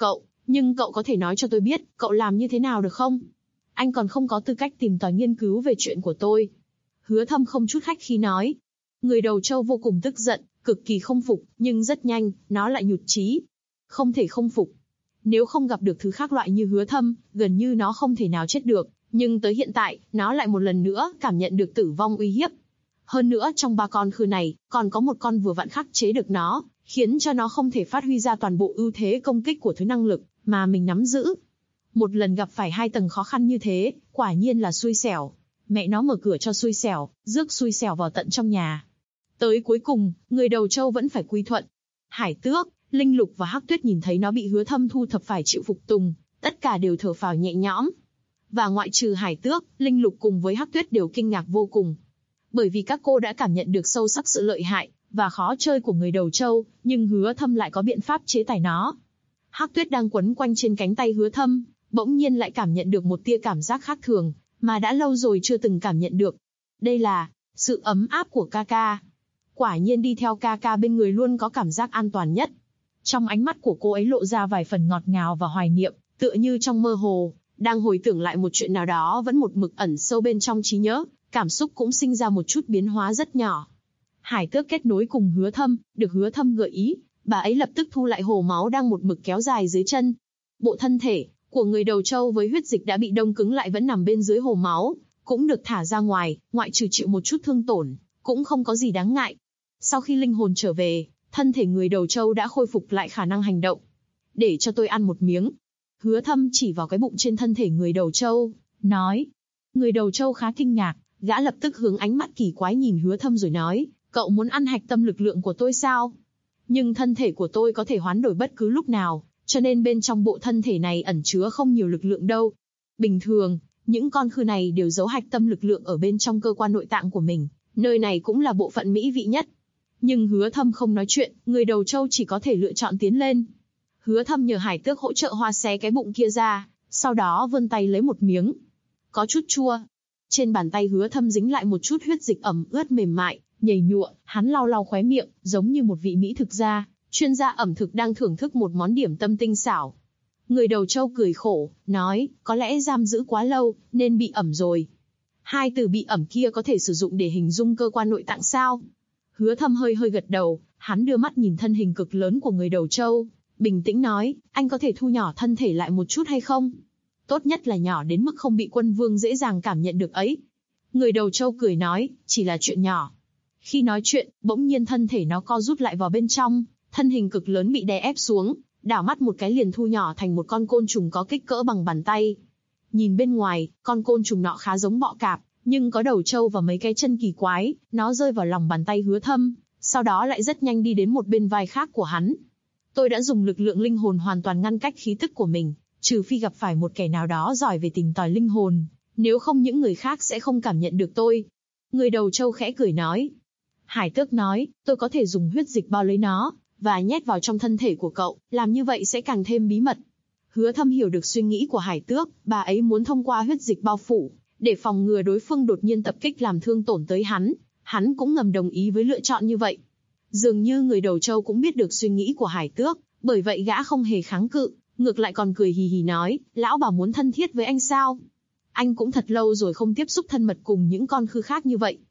Nhưng cậu có thể nói cho tôi biết, cậu làm như thế nào được không? Anh còn không có tư cách tìm tòi nghiên cứu về chuyện của tôi. Hứa Thâm không chút khách khí nói. Người đầu trâu vô cùng tức giận, cực kỳ không phục, nhưng rất nhanh, nó lại nhụt chí. Không thể không phục. Nếu không gặp được thứ khác loại như Hứa Thâm, gần như nó không thể nào chết được. Nhưng tới hiện tại, nó lại một lần nữa cảm nhận được tử vong uy hiếp. Hơn nữa trong 3 con khư này, còn có một con vừa vặn khắc chế được nó, khiến cho nó không thể phát huy ra toàn bộ ưu thế công kích của thứ năng lực mà mình nắm giữ. Một lần gặp phải 2 tầng khó khăn như thế, quả nhiên là xui xẻo. Mẹ nó mở cửa cho xui xẻo, rước xui xẻo vào tận trong nhà. Tới cuối cùng, người đầu trâu vẫn phải quy thuận. Hải Tước, Linh Lục và Hắc Tuyết nhìn thấy nó bị Hứa Thâm thu thập phải chịu phục tùng, tất cả đều thở phào nhẹ nhõm. Và ngoại trừ Hải Tước, Linh Lục cùng với Hắc Tuyết đều kinh ngạc vô cùng. Bởi vì các cô đã cảm nhận được sâu sắc sự lợi hại và khó chơi của người đầu trâu, nhưng Hứa Thâm lại có biện pháp chế tài nó. Hắc Tuyết đang quấn quanh trên cánh tay Hứa Thâm, bỗng nhiên lại cảm nhận được một tia cảm giác khác thường, mà đã lâu rồi chưa từng cảm nhận được. Đây là sự ấm áp của Kaka. Quả nhiên đi theo Kaka bên người luôn có cảm giác an toàn nhất. Trong ánh mắt của cô ấy lộ ra vài phần ngọt ngào và hoài niệm, tựa như trong mơ hồ, đang hồi tưởng lại một chuyện nào đó vẫn một mực ẩn sâu bên trong trí nhớ, cảm xúc cũng sinh ra một chút biến hóa rất nhỏ. Hải Tước kết nối cùng Hứa Thâm, được Hứa Thâm gợi ý, bà ấy lập tức thu lại hồ máu đang một mực kéo dài dưới chân. Bộ thân thể của người đầu trâu với huyết dịch đã bị đông cứng lại vẫn nằm bên dưới hồ máu, cũng được thả ra ngoài, ngoại trừ chịu một chút thương tổn, cũng không có gì đáng ngại. Sau khi linh hồn trở về, thân thể người đầu trâu đã khôi phục lại khả năng hành động. Để cho tôi ăn một miếng. Hứa Thâm chỉ vào cái bụng trên thân thể người đầu trâu, nói. Người đầu trâu khá kinh ngạc, gã lập tức hướng ánh mắt kỳ quái nhìn Hứa Thâm rồi nói, cậu muốn ăn hạch tâm lực lượng của tôi sao? Nhưng thân thể của tôi có thể hoán đổi bất cứ lúc nào, cho nên bên trong bộ thân thể này ẩn chứa không nhiều lực lượng đâu. Bình thường, những con khư này đều giấu hạch tâm lực lượng ở bên trong cơ quan nội tạng của mình, nơi này cũng là bộ phận mỹ vị nhất. Nhưng Hứa Thâm không nói chuyện, người đầu trâu chỉ có thể lựa chọn tiến lên. Hứa Thâm nhờ Hải Tước hỗ trợ hoa xé cái bụng kia ra, sau đó vươn tay lấy một miếng. Có chút chua. Trên bàn tay Hứa Thâm dính lại một chút huyết dịch ẩm ướt mềm mại, nhầy nhụa, hắn lau lau khóe miệng, giống như một vị mỹ thực gia, chuyên gia ẩm thực đang thưởng thức một món điểm tâm tinh xảo. Người đầu trâu cười khổ, nói, có lẽ giam giữ quá lâu, nên bị ẩm rồi. 2 từ bị ẩm kia có thể sử dụng để hình dung cơ quan nội tạng sao? Hứa Thâm hơi hơi gật đầu, hắn đưa mắt nhìn thân hình cực lớn của người đầu trâu, bình tĩnh nói, anh có thể thu nhỏ thân thể lại một chút hay không? Tốt nhất là nhỏ đến mức không bị Quân Vương dễ dàng cảm nhận được ấy. Người đầu trâu cười nói, chỉ là chuyện nhỏ. Khi nói chuyện, bỗng nhiên thân thể nó co rút lại vào bên trong, thân hình cực lớn bị đè ép xuống, đảo mắt một cái liền thu nhỏ thành một con côn trùng có kích cỡ bằng bàn tay. Nhìn bên ngoài, con côn trùng nọ khá giống bọ cạp, nhưng có đầu trâu và mấy cái chân kỳ quái, nó rơi vào lòng bàn tay Hứa Thâm, sau đó lại rất nhanh đi đến một bên vai khác của hắn. Tôi đã dùng lực lượng linh hồn hoàn toàn ngăn cách khí tức của mình, trừ phi gặp phải một kẻ nào đó giỏi về tìm tòi linh hồn, nếu không những người khác sẽ không cảm nhận được tôi. Người đầu trâu khẽ cười nói. Hải Tước nói, tôi có thể dùng huyết dịch bao lấy nó, và nhét vào trong thân thể của cậu, làm như vậy sẽ càng thêm bí mật. Hứa Thâm hiểu được suy nghĩ của Hải Tước, bà ấy muốn thông qua huyết dịch bao phủ, để phòng ngừa đối phương đột nhiên tập kích làm thương tổn tới hắn cũng ngầm đồng ý với lựa chọn như vậy. Dường như người đầu trâu cũng biết được suy nghĩ của Hải Tước, bởi vậy gã không hề kháng cự, ngược lại còn cười hì hì nói, lão bà muốn thân thiết với anh sao? Anh cũng thật lâu rồi không tiếp xúc thân mật cùng những con khư khác như vậy.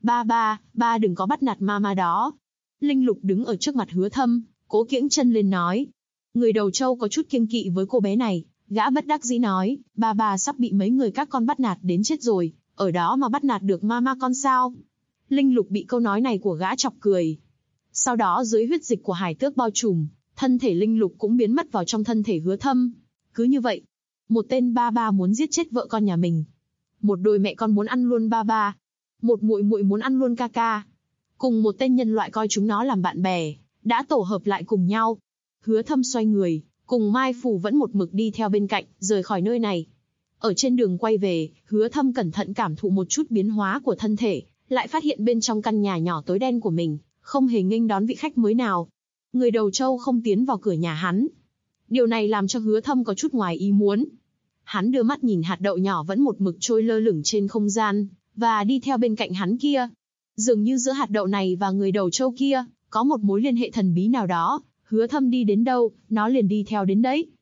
Ba đừng có bắt nạt mama đó. Linh Lục đứng ở trước mặt Hứa Thâm, cố kiễng chân lên nói. Người đầu trâu có chút kiêng kỵ với cô bé này, gã bất đắc dĩ nói, ba sắp bị mấy người các con bắt nạt đến chết rồi, ở đó mà bắt nạt được mama con sao? Linh Lục bị câu nói này của gã chọc cười. Sau đó dưới huyết dịch của Hải Tước bao trùm, thân thể Linh Lục cũng biến mất vào trong thân thể Hứa Thâm. Cứ như vậy, một tên ba muốn giết chết vợ con nhà mình, một đôi mẹ con muốn ăn luôn ba, một muội muội muốn ăn luôn Kaka, cùng một tên nhân loại coi chúng nó làm bạn bè, đã tổ hợp lại cùng nhau. Hứa Thâm xoay người, cùng Mai Phù vẫn một mực đi theo bên cạnh, rời khỏi nơi này. Ở trên đường quay về, Hứa Thâm cẩn thận cảm thụ một chút biến hóa của thân thể, lại phát hiện bên trong căn nhà nhỏ tối đen của mình, không hề nghênh đón vị khách mới nào. Người đầu trâu không tiến vào cửa nhà hắn. Điều này làm cho Hứa Thâm có chút ngoài ý muốn. Hắn đưa mắt nhìn hạt đậu nhỏ vẫn một mực trôi lơ lửng trên không gian, và đi theo bên cạnh hắn kia. Dường như giữa hạt đậu này và người đầu trâu kia, có một mối liên hệ thần bí nào đó, Hứa Thâm đi đến đâu, nó liền đi theo đến đấy.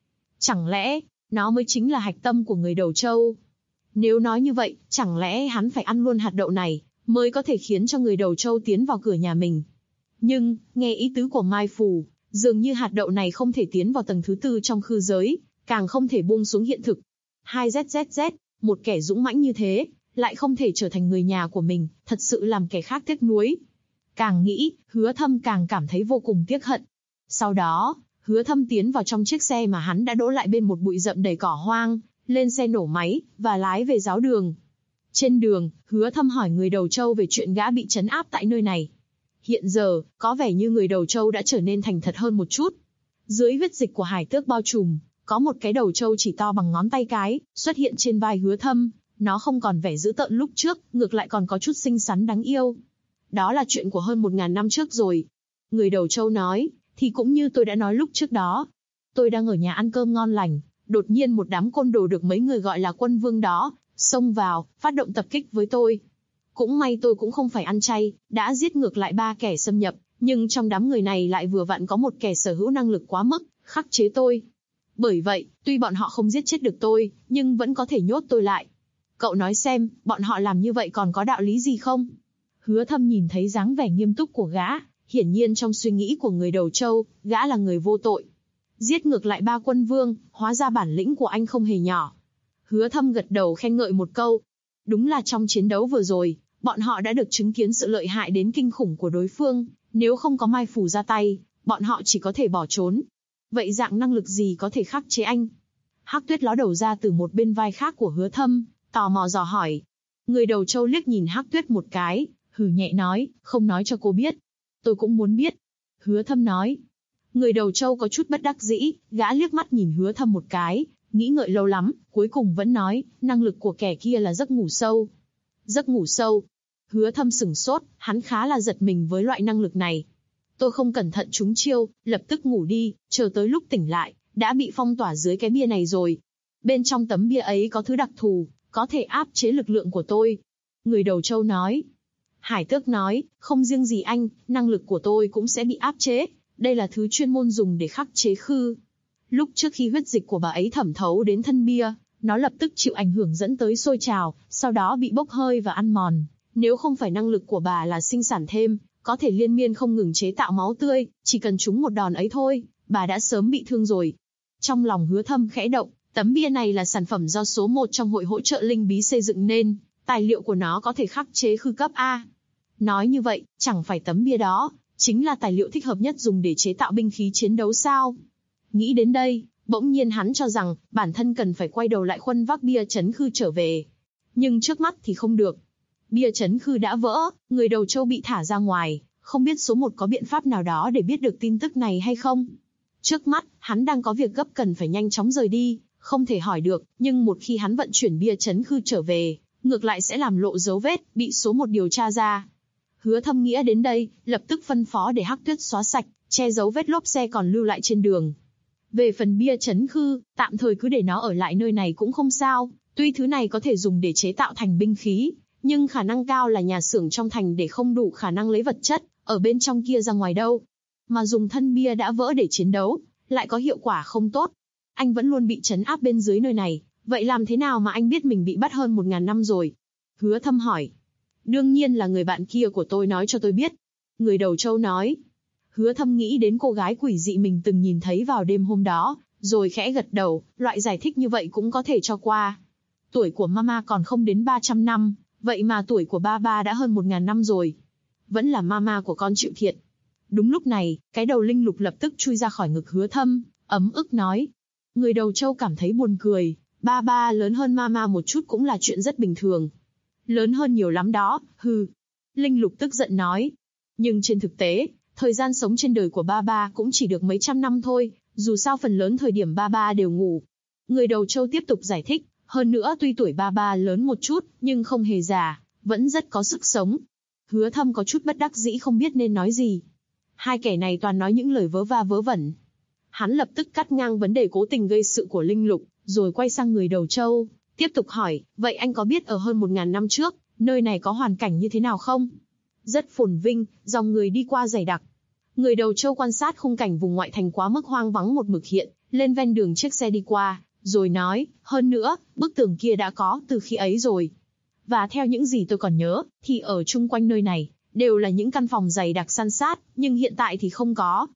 Chẳng lẽ, nó mới chính là hạch tâm của người đầu trâu? Nếu nói như vậy, chẳng lẽ hắn phải ăn luôn hạt đậu này, mới có thể khiến cho người đầu trâu tiến vào cửa nhà mình? Nhưng, nghe ý tứ của Mai Phù, dường như hạt đậu này không thể tiến vào tầng thứ 4 trong khư giới, càng không thể buông xuống hiện thực. 2ZZZ, một kẻ dũng mãnh như thế, lại không thể trở thành người nhà của mình, thật sự làm kẻ khác tiếc nuối. Càng nghĩ, Hứa Thâm càng cảm thấy vô cùng tiếc hận. Sau đó, Hứa Thâm tiến vào trong chiếc xe mà hắn đã đỗ lại bên một bụi rậm đầy cỏ hoang, lên xe nổ máy, và lái về giáo đường. Trên đường, Hứa Thâm hỏi người đầu trâu về chuyện gã bị trấn áp tại nơi này. Hiện giờ, có vẻ như người đầu trâu đã trở nên thành thật hơn một chút. Dưới huyết dịch của hải tước bao trùm, có một cái đầu trâu chỉ to bằng ngón tay cái, xuất hiện trên vai Hứa Thâm. Nó không còn vẻ dữ tợn lúc trước, ngược lại còn có chút xinh xắn đáng yêu. Đó là chuyện của hơn 1000 năm trước rồi. Người đầu trâu nói, thì cũng như tôi đã nói lúc trước đó. Tôi đang ở nhà ăn cơm ngon lành, đột nhiên một đám côn đồ được mấy người gọi là quân vương đó, xông vào, phát động tập kích với tôi. Cũng may tôi cũng không phải ăn chay, đã giết ngược lại 3 kẻ xâm nhập, nhưng trong đám người này lại vừa vặn có một kẻ sở hữu năng lực quá mức, khắc chế tôi. Bởi vậy, tuy bọn họ không giết chết được tôi, nhưng vẫn có thể nhốt tôi lại. Cậu nói xem, bọn họ làm như vậy còn có đạo lý gì không? Hứa Thâm nhìn thấy dáng vẻ nghiêm túc của gã, hiển nhiên trong suy nghĩ của người đầu trâu, gã là người vô tội. Giết ngược lại 3 quân vương, hóa ra bản lĩnh của anh không hề nhỏ. Hứa Thâm gật đầu khen ngợi một câu. Đúng là trong chiến đấu vừa rồi, bọn họ đã được chứng kiến sự lợi hại đến kinh khủng của đối phương, nếu không có Mai Phù ra tay, bọn họ chỉ có thể bỏ trốn. Vậy dạng năng lực gì có thể khắc chế anh? Hắc Tuyết ló đầu ra từ một bên vai khác của Hứa Thâm, tò mò dò hỏi. Người đầu trâu liếc nhìn Hắc Tuyết một cái, hừ nhẹ nói, không nói cho cô biết. Tôi cũng muốn biết. Hứa Thâm nói. Người đầu trâu có chút bất đắc dĩ, gã liếc mắt nhìn Hứa Thâm một cái, nghĩ ngợi lâu lắm, cuối cùng vẫn nói, năng lực của kẻ kia là giấc ngủ sâu. Giấc ngủ sâu. Hứa Thâm sửng sốt, hắn khá là giật mình với loại năng lực này. Tôi không cẩn thận trúng chiêu, lập tức ngủ đi, chờ tới lúc tỉnh lại, đã bị phong tỏa dưới cái bia này rồi. Bên trong tấm bia ấy có thứ đặc thù, có thể áp chế lực lượng của tôi. Người đầu trâu nói. Hải Tước nói, không riêng gì anh, năng lực của tôi cũng sẽ bị áp chế. Đây là thứ chuyên môn dùng để khắc chế khư. Lúc trước khi huyết dịch của bà ấy thẩm thấu đến thân bia, nó lập tức chịu ảnh hưởng dẫn tới sôi trào, sau đó bị bốc hơi và ăn mòn. Nếu không phải năng lực của bà là sinh sản thêm, có thể liên miên không ngừng chế tạo máu tươi, chỉ cần trúng một đòn ấy thôi, bà đã sớm bị thương rồi. Trong lòng Hứa Thâm khẽ động, tấm bia này là sản phẩm do số 1 trong hội hỗ trợ linh bí xây dựng nên, tài liệu của nó có thể khắc chế khư cấp A. Nói như vậy, chẳng phải tấm bia đó chính là tài liệu thích hợp nhất dùng để chế tạo binh khí chiến đấu sao? Nghĩ đến đây, bỗng nhiên hắn cho rằng bản thân cần phải quay đầu lại khuân vác bia trấn khư trở về. Nhưng trước mắt thì không được. Bia trấn khư đã vỡ, người đầu trâu bị thả ra ngoài, không biết số 1 có biện pháp nào đó để biết được tin tức này hay không? Trước mắt, hắn đang có việc gấp cần phải nhanh chóng rời đi, không thể hỏi được, nhưng một khi hắn vận chuyển bia trấn khư trở về, ngược lại sẽ làm lộ dấu vết, bị số 1 điều tra ra. Hứa Thâm nghĩa đến đây, lập tức phân phó để Hắc Tuyết xóa sạch, che dấu vết lốp xe còn lưu lại trên đường. Về phần bia trấn khư, tạm thời cứ để nó ở lại nơi này cũng không sao, tuy thứ này có thể dùng để chế tạo thành binh khí, nhưng khả năng cao là nhà xưởng trong thành để không đủ khả năng lấy vật chất ở bên trong kia ra ngoài đâu. Mà dùng thân bia đã vỡ để chiến đấu, lại có hiệu quả không tốt. Anh vẫn luôn bị trấn áp bên dưới nơi này, vậy làm thế nào mà anh biết mình bị bắt hơn 1000 năm rồi? Hứa Thâm hỏi. Đương nhiên là người bạn kia của tôi nói cho tôi biết. Người đầu trâu nói. Hứa Thâm nghĩ đến cô gái quỷ dị mình từng nhìn thấy vào đêm hôm đó, rồi khẽ gật đầu, loại giải thích như vậy cũng có thể cho qua. Tuổi của Mama còn không đến 300 năm, vậy mà tuổi của Baba đã hơn 1000 năm rồi. Vẫn là Mama của con chịu thiệt. Đúng lúc này, cái đầu linh lục lập tức chui ra khỏi ngực Hứa Thâm, ấm ức nói. Người đầu trâu cảm thấy buồn cười, Baba lớn hơn Mama một chút cũng là chuyện rất bình thường. Lớn hơn nhiều lắm đó, hừ. Linh lục tức giận nói. Nhưng trên thực tế, thời gian sống trên đời của Baba cũng chỉ được mấy trăm năm thôi, dù sao phần lớn thời điểm Baba đều ngủ. Người đầu trâu tiếp tục giải thích, hơn nữa tuy tuổi Baba lớn một chút, nhưng không hề già, vẫn rất có sức sống. Hứa Thâm có chút bất đắc dĩ không biết nên nói gì. Hai kẻ này toàn nói những lời vớ va vớ vẩn. Hắn lập tức cắt ngang vấn đề cố tình gây sự của Linh Lục, rồi quay sang người đầu trâu, tiếp tục hỏi, vậy anh có biết ở hơn 1000 năm trước, nơi này có hoàn cảnh như thế nào không? Rất phồn vinh, dòng người đi qua dày đặc. Người đầu trâu quan sát khung cảnh vùng ngoại thành quá mức hoang vắng một mực hiện lên ven đường chiếc xe đi qua, rồi nói, hơn nữa, bức tường kia đã có từ khi ấy rồi. Và theo những gì tôi còn nhớ, thì ở chung quanh nơi này, đều là những căn phòng dày đặc san sát, nhưng hiện tại thì không có.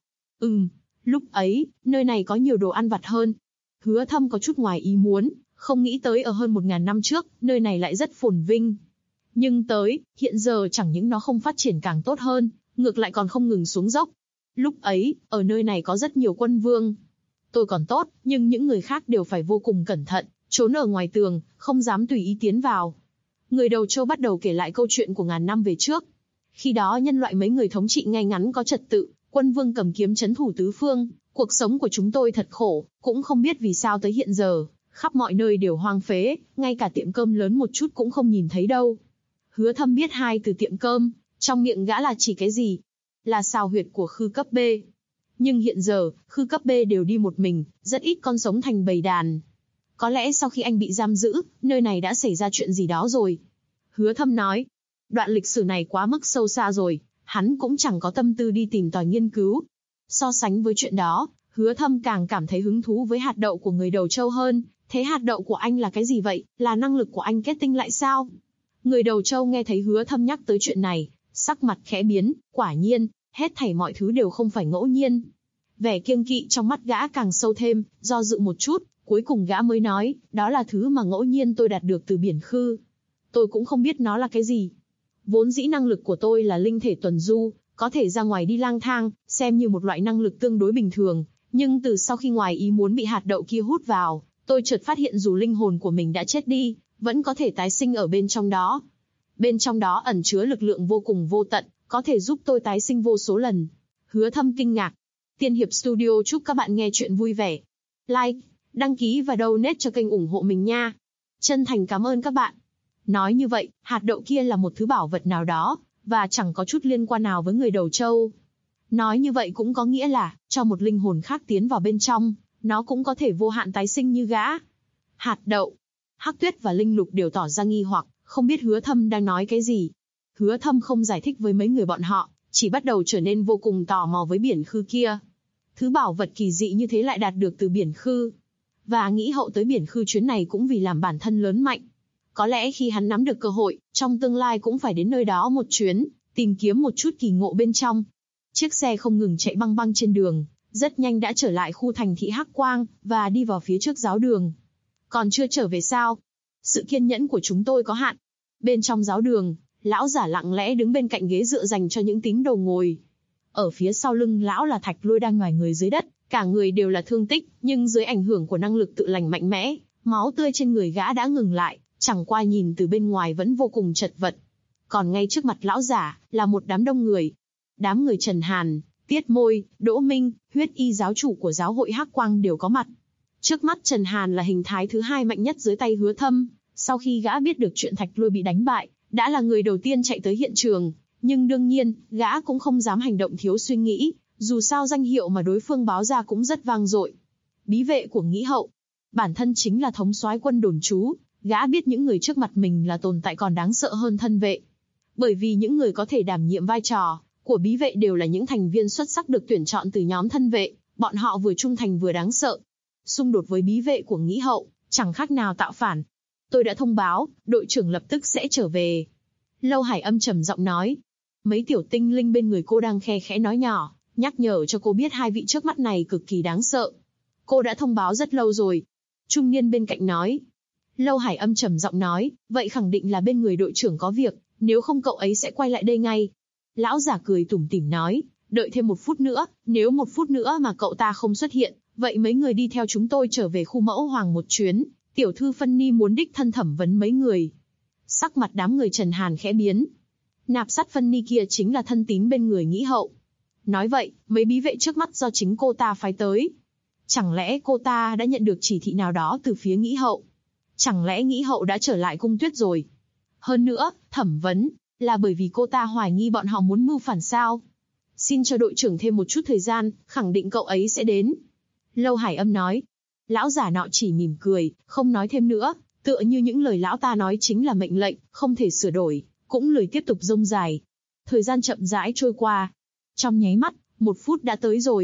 Lúc ấy, nơi này có nhiều đồ ăn vặt hơn. Hứa Thâm có chút ngoài ý muốn, không nghĩ tới ở hơn 1000 năm trước, nơi này lại rất phồn vinh. Nhưng hiện giờ chẳng những nó không phát triển càng tốt hơn, ngược lại còn không ngừng xuống dốc. Lúc ấy, ở nơi này có rất nhiều quân vương. Tôi còn tốt, nhưng những người khác đều phải vô cùng cẩn thận, trốn ở ngoài tường, không dám tùy ý tiến vào. Người đầu châu bắt đầu kể lại câu chuyện của ngàn năm về trước. Khi đó nhân loại mấy người thống trị ngay ngắn có trật tự, quân vương cầm kiếm trấn thủ tứ phương, cuộc sống của chúng tôi thật khổ, cũng không biết vì sao tới hiện giờ, khắp mọi nơi đều hoang phế, ngay cả tiệm cơm lớn một chút cũng không nhìn thấy đâu. Hứa Thâm biết hai từ tiệm cơm, trong miệng gã là chỉ cái gì? Là xào huyệt của khư cấp B. Nhưng hiện giờ, khư cấp B đều đi một mình, rất ít con sống thành bầy đàn. Có lẽ sau khi anh bị giam giữ, nơi này đã xảy ra chuyện gì đó rồi. Hứa Thâm nói, đoạn lịch sử này quá mức sâu xa rồi, hắn cũng chẳng có tâm tư đi tìm tòi nghiên cứu. So sánh với chuyện đó, Hứa Thâm càng cảm thấy hứng thú với hạt đậu của người đầu châu hơn. Thế hạt đậu của anh là cái gì vậy? Là năng lực của anh kết tinh lại sao? Người đầu châu nghe thấy Hứa Thâm nhắc tới chuyện này, sắc mặt khẽ biến, quả nhiên, hết thảy mọi thứ đều không phải ngẫu nhiên. Vẻ kiêng kỵ trong mắt gã càng sâu thêm, do dự một chút, cuối cùng gã mới nói, đó là thứ mà ngẫu nhiên tôi đạt được từ biển khư. Tôi cũng không biết nó là cái gì. Vốn dĩ năng lực của tôi là linh thể tuần du, có thể ra ngoài đi lang thang, xem như một loại năng lực tương đối bình thường, nhưng từ sau khi ngoài ý muốn bị hạt đậu kia hút vào, tôi chợt phát hiện dù linh hồn của mình đã chết đi, vẫn có thể tái sinh ở bên trong đó. Bên trong đó ẩn chứa lực lượng vô cùng vô tận, có thể giúp tôi tái sinh vô số lần. Hứa Thâm kinh ngạc. Tiên Hiệp Studio chúc các bạn nghe chuyện vui vẻ. Like, đăng ký và donate cho kênh ủng hộ mình nha. Chân thành cảm ơn các bạn. Nói như vậy, hạt đậu kia là một thứ bảo vật nào đó, và chẳng có chút liên quan nào với người đầu châu. Nói như vậy cũng có nghĩa là, cho một linh hồn khác tiến vào bên trong, nó cũng có thể vô hạn tái sinh như gã. Hạt đậu. Hắc Tuyết và Linh Lục đều tỏ ra nghi hoặc, không biết Hứa Thâm đang nói cái gì. Hứa Thâm không giải thích với mấy người bọn họ, chỉ bắt đầu trở nên vô cùng tò mò với biển khư kia. Thứ bảo vật kỳ dị như thế lại đạt được từ biển khư. Và nghĩ hậu tới biển khư chuyến này cũng vì làm bản thân lớn mạnh. Có lẽ khi hắn nắm được cơ hội, trong tương lai cũng phải đến nơi đó một chuyến, tìm kiếm một chút kỳ ngộ bên trong. Chiếc xe không ngừng chạy băng băng trên đường, rất nhanh đã trở lại khu thành thị Hắc Quang, và đi vào phía trước giáo đường. Còn chưa trở về sao? Sự kiên nhẫn của chúng tôi có hạn. Bên trong giáo đường, lão giả lặng lẽ đứng bên cạnh ghế dựa dành cho những tín đồ ngồi. Ở phía sau lưng lão là Thạch Lôi đang nhoài người dưới đất, cả người đều là thương tích, nhưng dưới ảnh hưởng của năng lực tự lành mạnh mẽ, máu tươi trên người gã đã ngừng lại, chẳng qua nhìn từ bên ngoài vẫn vô cùng chật vật. Còn ngay trước mặt lão giả, là một đám đông người. Đám người Trần Hàn, Tiết Môi, Đỗ Minh, Huyết Y giáo chủ của giáo hội Hắc Quang đều có mặt. Trước mắt Trần Hàn là hình thái thứ hai mạnh nhất dưới tay Hứa Thâm, sau khi gã biết được chuyện Thạch Lôi bị đánh bại, đã là người đầu tiên chạy tới hiện trường, nhưng đương nhiên, gã cũng không dám hành động thiếu suy nghĩ, dù sao danh hiệu mà đối phương báo ra cũng rất vang dội. Bí vệ của Nghĩ Hậu, bản thân chính là thống soái quân đồn trú, gã biết những người trước mặt mình là tồn tại còn đáng sợ hơn thân vệ. Bởi vì những người có thể đảm nhiệm vai trò của bí vệ đều là những thành viên xuất sắc được tuyển chọn từ nhóm thân vệ, bọn họ vừa trung thành vừa đáng sợ. Xung đột với bí vệ của Nghĩ Hậu, chẳng khác nào tạo phản. Tôi đã thông báo, đội trưởng lập tức sẽ trở về. Lâu Hải Âm trầm giọng nói. Mấy tiểu tinh linh bên người cô đang khe khẽ nói nhỏ, nhắc nhở cho cô biết hai vị trước mắt này cực kỳ đáng sợ. Cô đã thông báo rất lâu rồi. Trung niên bên cạnh nói. Lâu Hải Âm trầm giọng nói, vậy khẳng định là bên người đội trưởng có việc, nếu không cậu ấy sẽ quay lại đây ngay. Lão giả cười tủm tỉm nói, đợi thêm 1 phút nữa, nếu 1 phút nữa mà cậu ta không xuất hiện, vậy mấy người đi theo chúng tôi trở về khu mẫu hoàng một chuyến, tiểu thư Phân Ni muốn đích thân thẩm vấn mấy người. Sắc mặt đám người Trần Hàn khẽ biến. Nạp Sắt Phân Ni kia chính là thân tín bên người Nghĩ Hậu. Nói vậy, mấy bí vệ trước mắt do chính cô ta phái tới. Chẳng lẽ cô ta đã nhận được chỉ thị nào đó từ phía Nghĩ Hậu? Chẳng lẽ Nghĩ Hậu đã trở lại Cung Tuyết rồi? Hơn nữa, thẩm vấn, là bởi vì cô ta hoài nghi bọn họ muốn mưu phản sao? Xin cho đội trưởng thêm một chút thời gian, khẳng định cậu ấy sẽ đến. Lâu Hải Âm nói. Lão giả nọ chỉ mỉm cười, không nói thêm nữa, tựa như những lời lão ta nói chính là mệnh lệnh, không thể sửa đổi, cũng lười tiếp tục rông dài. Thời gian chậm rãi trôi qua. Trong nháy mắt, 1 phút đã tới rồi.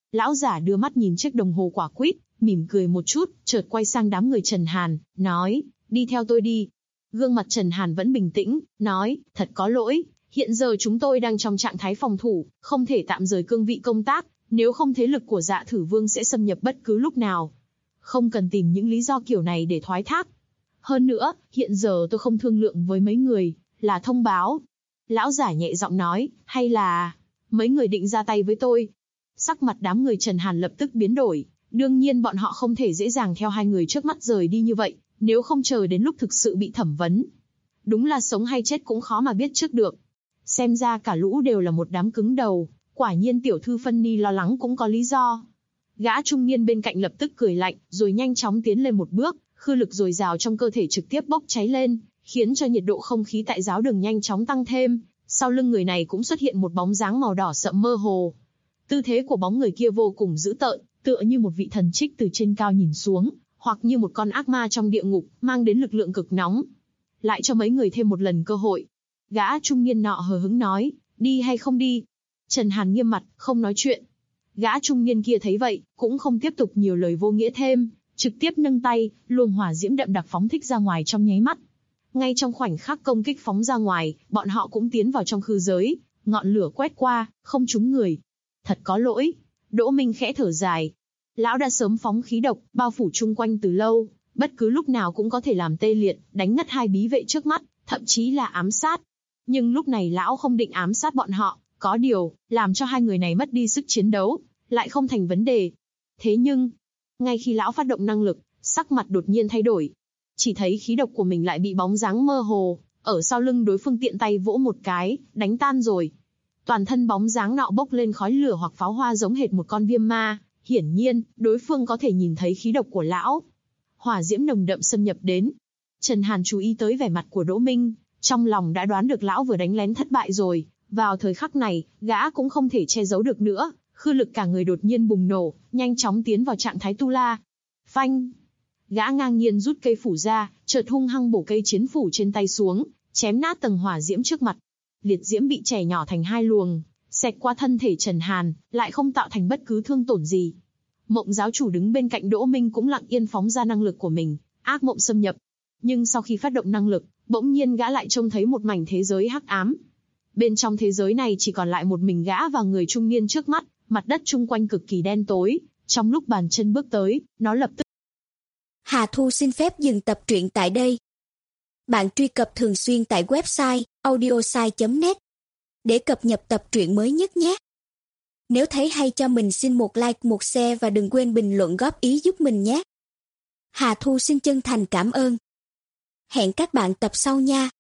Lão giả đưa mắt nhìn chiếc đồng hồ quả quýt, mỉm cười một chút, chợt quay sang đám người Trần Hàn, nói, đi theo tôi đi. Gương mặt Trần Hàn vẫn bình tĩnh, nói, thật có lỗi, hiện giờ chúng tôi đang trong trạng thái phòng thủ, không thể tạm rời cương vị công tác, nếu không thế lực của Dạ Thử Vương sẽ xâm nhập bất cứ lúc nào. Không cần tìm những lý do kiểu này để thoái thác. Hơn nữa, hiện giờ tôi không thương lượng với mấy người, là thông báo. Lão giả nhẹ giọng nói, hay là mấy người định ra tay với tôi? Sắc mặt đám người Trần Hàn lập tức biến đổi. Đương nhiên bọn họ không thể dễ dàng theo hai người trước mắt rời đi như vậy, nếu không chờ đến lúc thực sự bị thẩm vấn. Đúng là sống hay chết cũng khó mà biết trước được. Xem ra cả lũ đều là một đám cứng đầu, quả nhiên tiểu thư Phân Ni lo lắng cũng có lý do. Gã trung niên bên cạnh lập tức cười lạnh, rồi nhanh chóng tiến lên một bước, khư lực dồi dào trong cơ thể trực tiếp bốc cháy lên, khiến cho nhiệt độ không khí tại giáo đường nhanh chóng tăng thêm. Sau lưng người này cũng xuất hiện một bóng dáng màu đỏ sậm mơ hồ. Tư thế của bóng người kia vô cùng dữ tợn, tựa như một vị thần trích từ trên cao nhìn xuống, hoặc như một con ác ma trong địa ngục, mang đến lực lượng cực nóng. Lại cho mấy người thêm một lần cơ hội. Gã trung niên nọ hờ hững nói, đi hay không đi? Trần Hàn nghiêm mặt, không nói chuyện. Gã trung niên kia thấy vậy, cũng không tiếp tục nhiều lời vô nghĩa thêm, trực tiếp nâng tay, luồng hỏa diễm đậm đặc phóng thích ra ngoài trong nháy mắt. Ngay trong khoảnh khắc công kích phóng ra ngoài, bọn họ cũng tiến vào trong khư giới, ngọn lửa quét qua, không trúng người. Thật có lỗi. Đỗ Minh khẽ thở dài. Lão đã sớm phóng khí độc, bao phủ chung quanh từ lâu, bất cứ lúc nào cũng có thể làm tê liệt, đánh ngất hai bí vệ trước mắt, thậm chí là ám sát. Nhưng lúc này lão không định ám sát bọn họ, có điều, làm cho hai người này mất đi sức chiến đấu, lại không thành vấn đề. Thế nhưng, ngay khi lão phát động năng lực, sắc mặt đột nhiên thay đổi. Chỉ thấy khí độc của mình lại bị bóng dáng mơ hồ, ở sau lưng đối phương tiện tay vỗ một cái, đánh tan rồi. Toàn thân bóng dáng nọ bốc lên khói lửa hoặc pháo hoa giống hệt một con viêm ma, hiển nhiên, đối phương có thể nhìn thấy khí độc của lão. Hỏa diễm nồng đậm xâm nhập đến. Trần Hàn chú ý tới vẻ mặt của Đỗ Minh, trong lòng đã đoán được lão vừa đánh lén thất bại rồi. Vào thời khắc này, gã cũng không thể che giấu được nữa, khư lực cả người đột nhiên bùng nổ, nhanh chóng tiến vào trạng thái tu la. Phanh! Gã ngang nhiên rút cây phủ ra, chợt hung hăng bổ cây chiến phủ trên tay xuống, chém nát tầng hỏa diễm trước mặt. Liệt diễm bị chẻ nhỏ thành hai luồng, xẹt qua thân thể Trần Hàn, lại không tạo thành bất cứ thương tổn gì. Mộng giáo chủ đứng bên cạnh Đỗ Minh cũng lặng yên phóng ra năng lực của mình, ác mộng xâm nhập. Nhưng sau khi phát động năng lực, bỗng nhiên gã lại trông thấy một mảnh thế giới hắc ám. Bên trong thế giới này chỉ còn lại một mình gã và người trung niên trước mắt, mặt đất chung quanh cực kỳ đen tối. Trong lúc bàn chân bước tới, nó lập tức. Hà Thu xin phép dừng tập truyện tại đây. Bạn truy cập thường xuyên tại website audiosai.net để cập nhật tập truyện mới nhất nhé. Nếu thấy hay cho mình xin một like, một share và đừng quên bình luận góp ý giúp mình nhé. Hà Thu xin chân thành cảm ơn. Hẹn các bạn tập sau nha.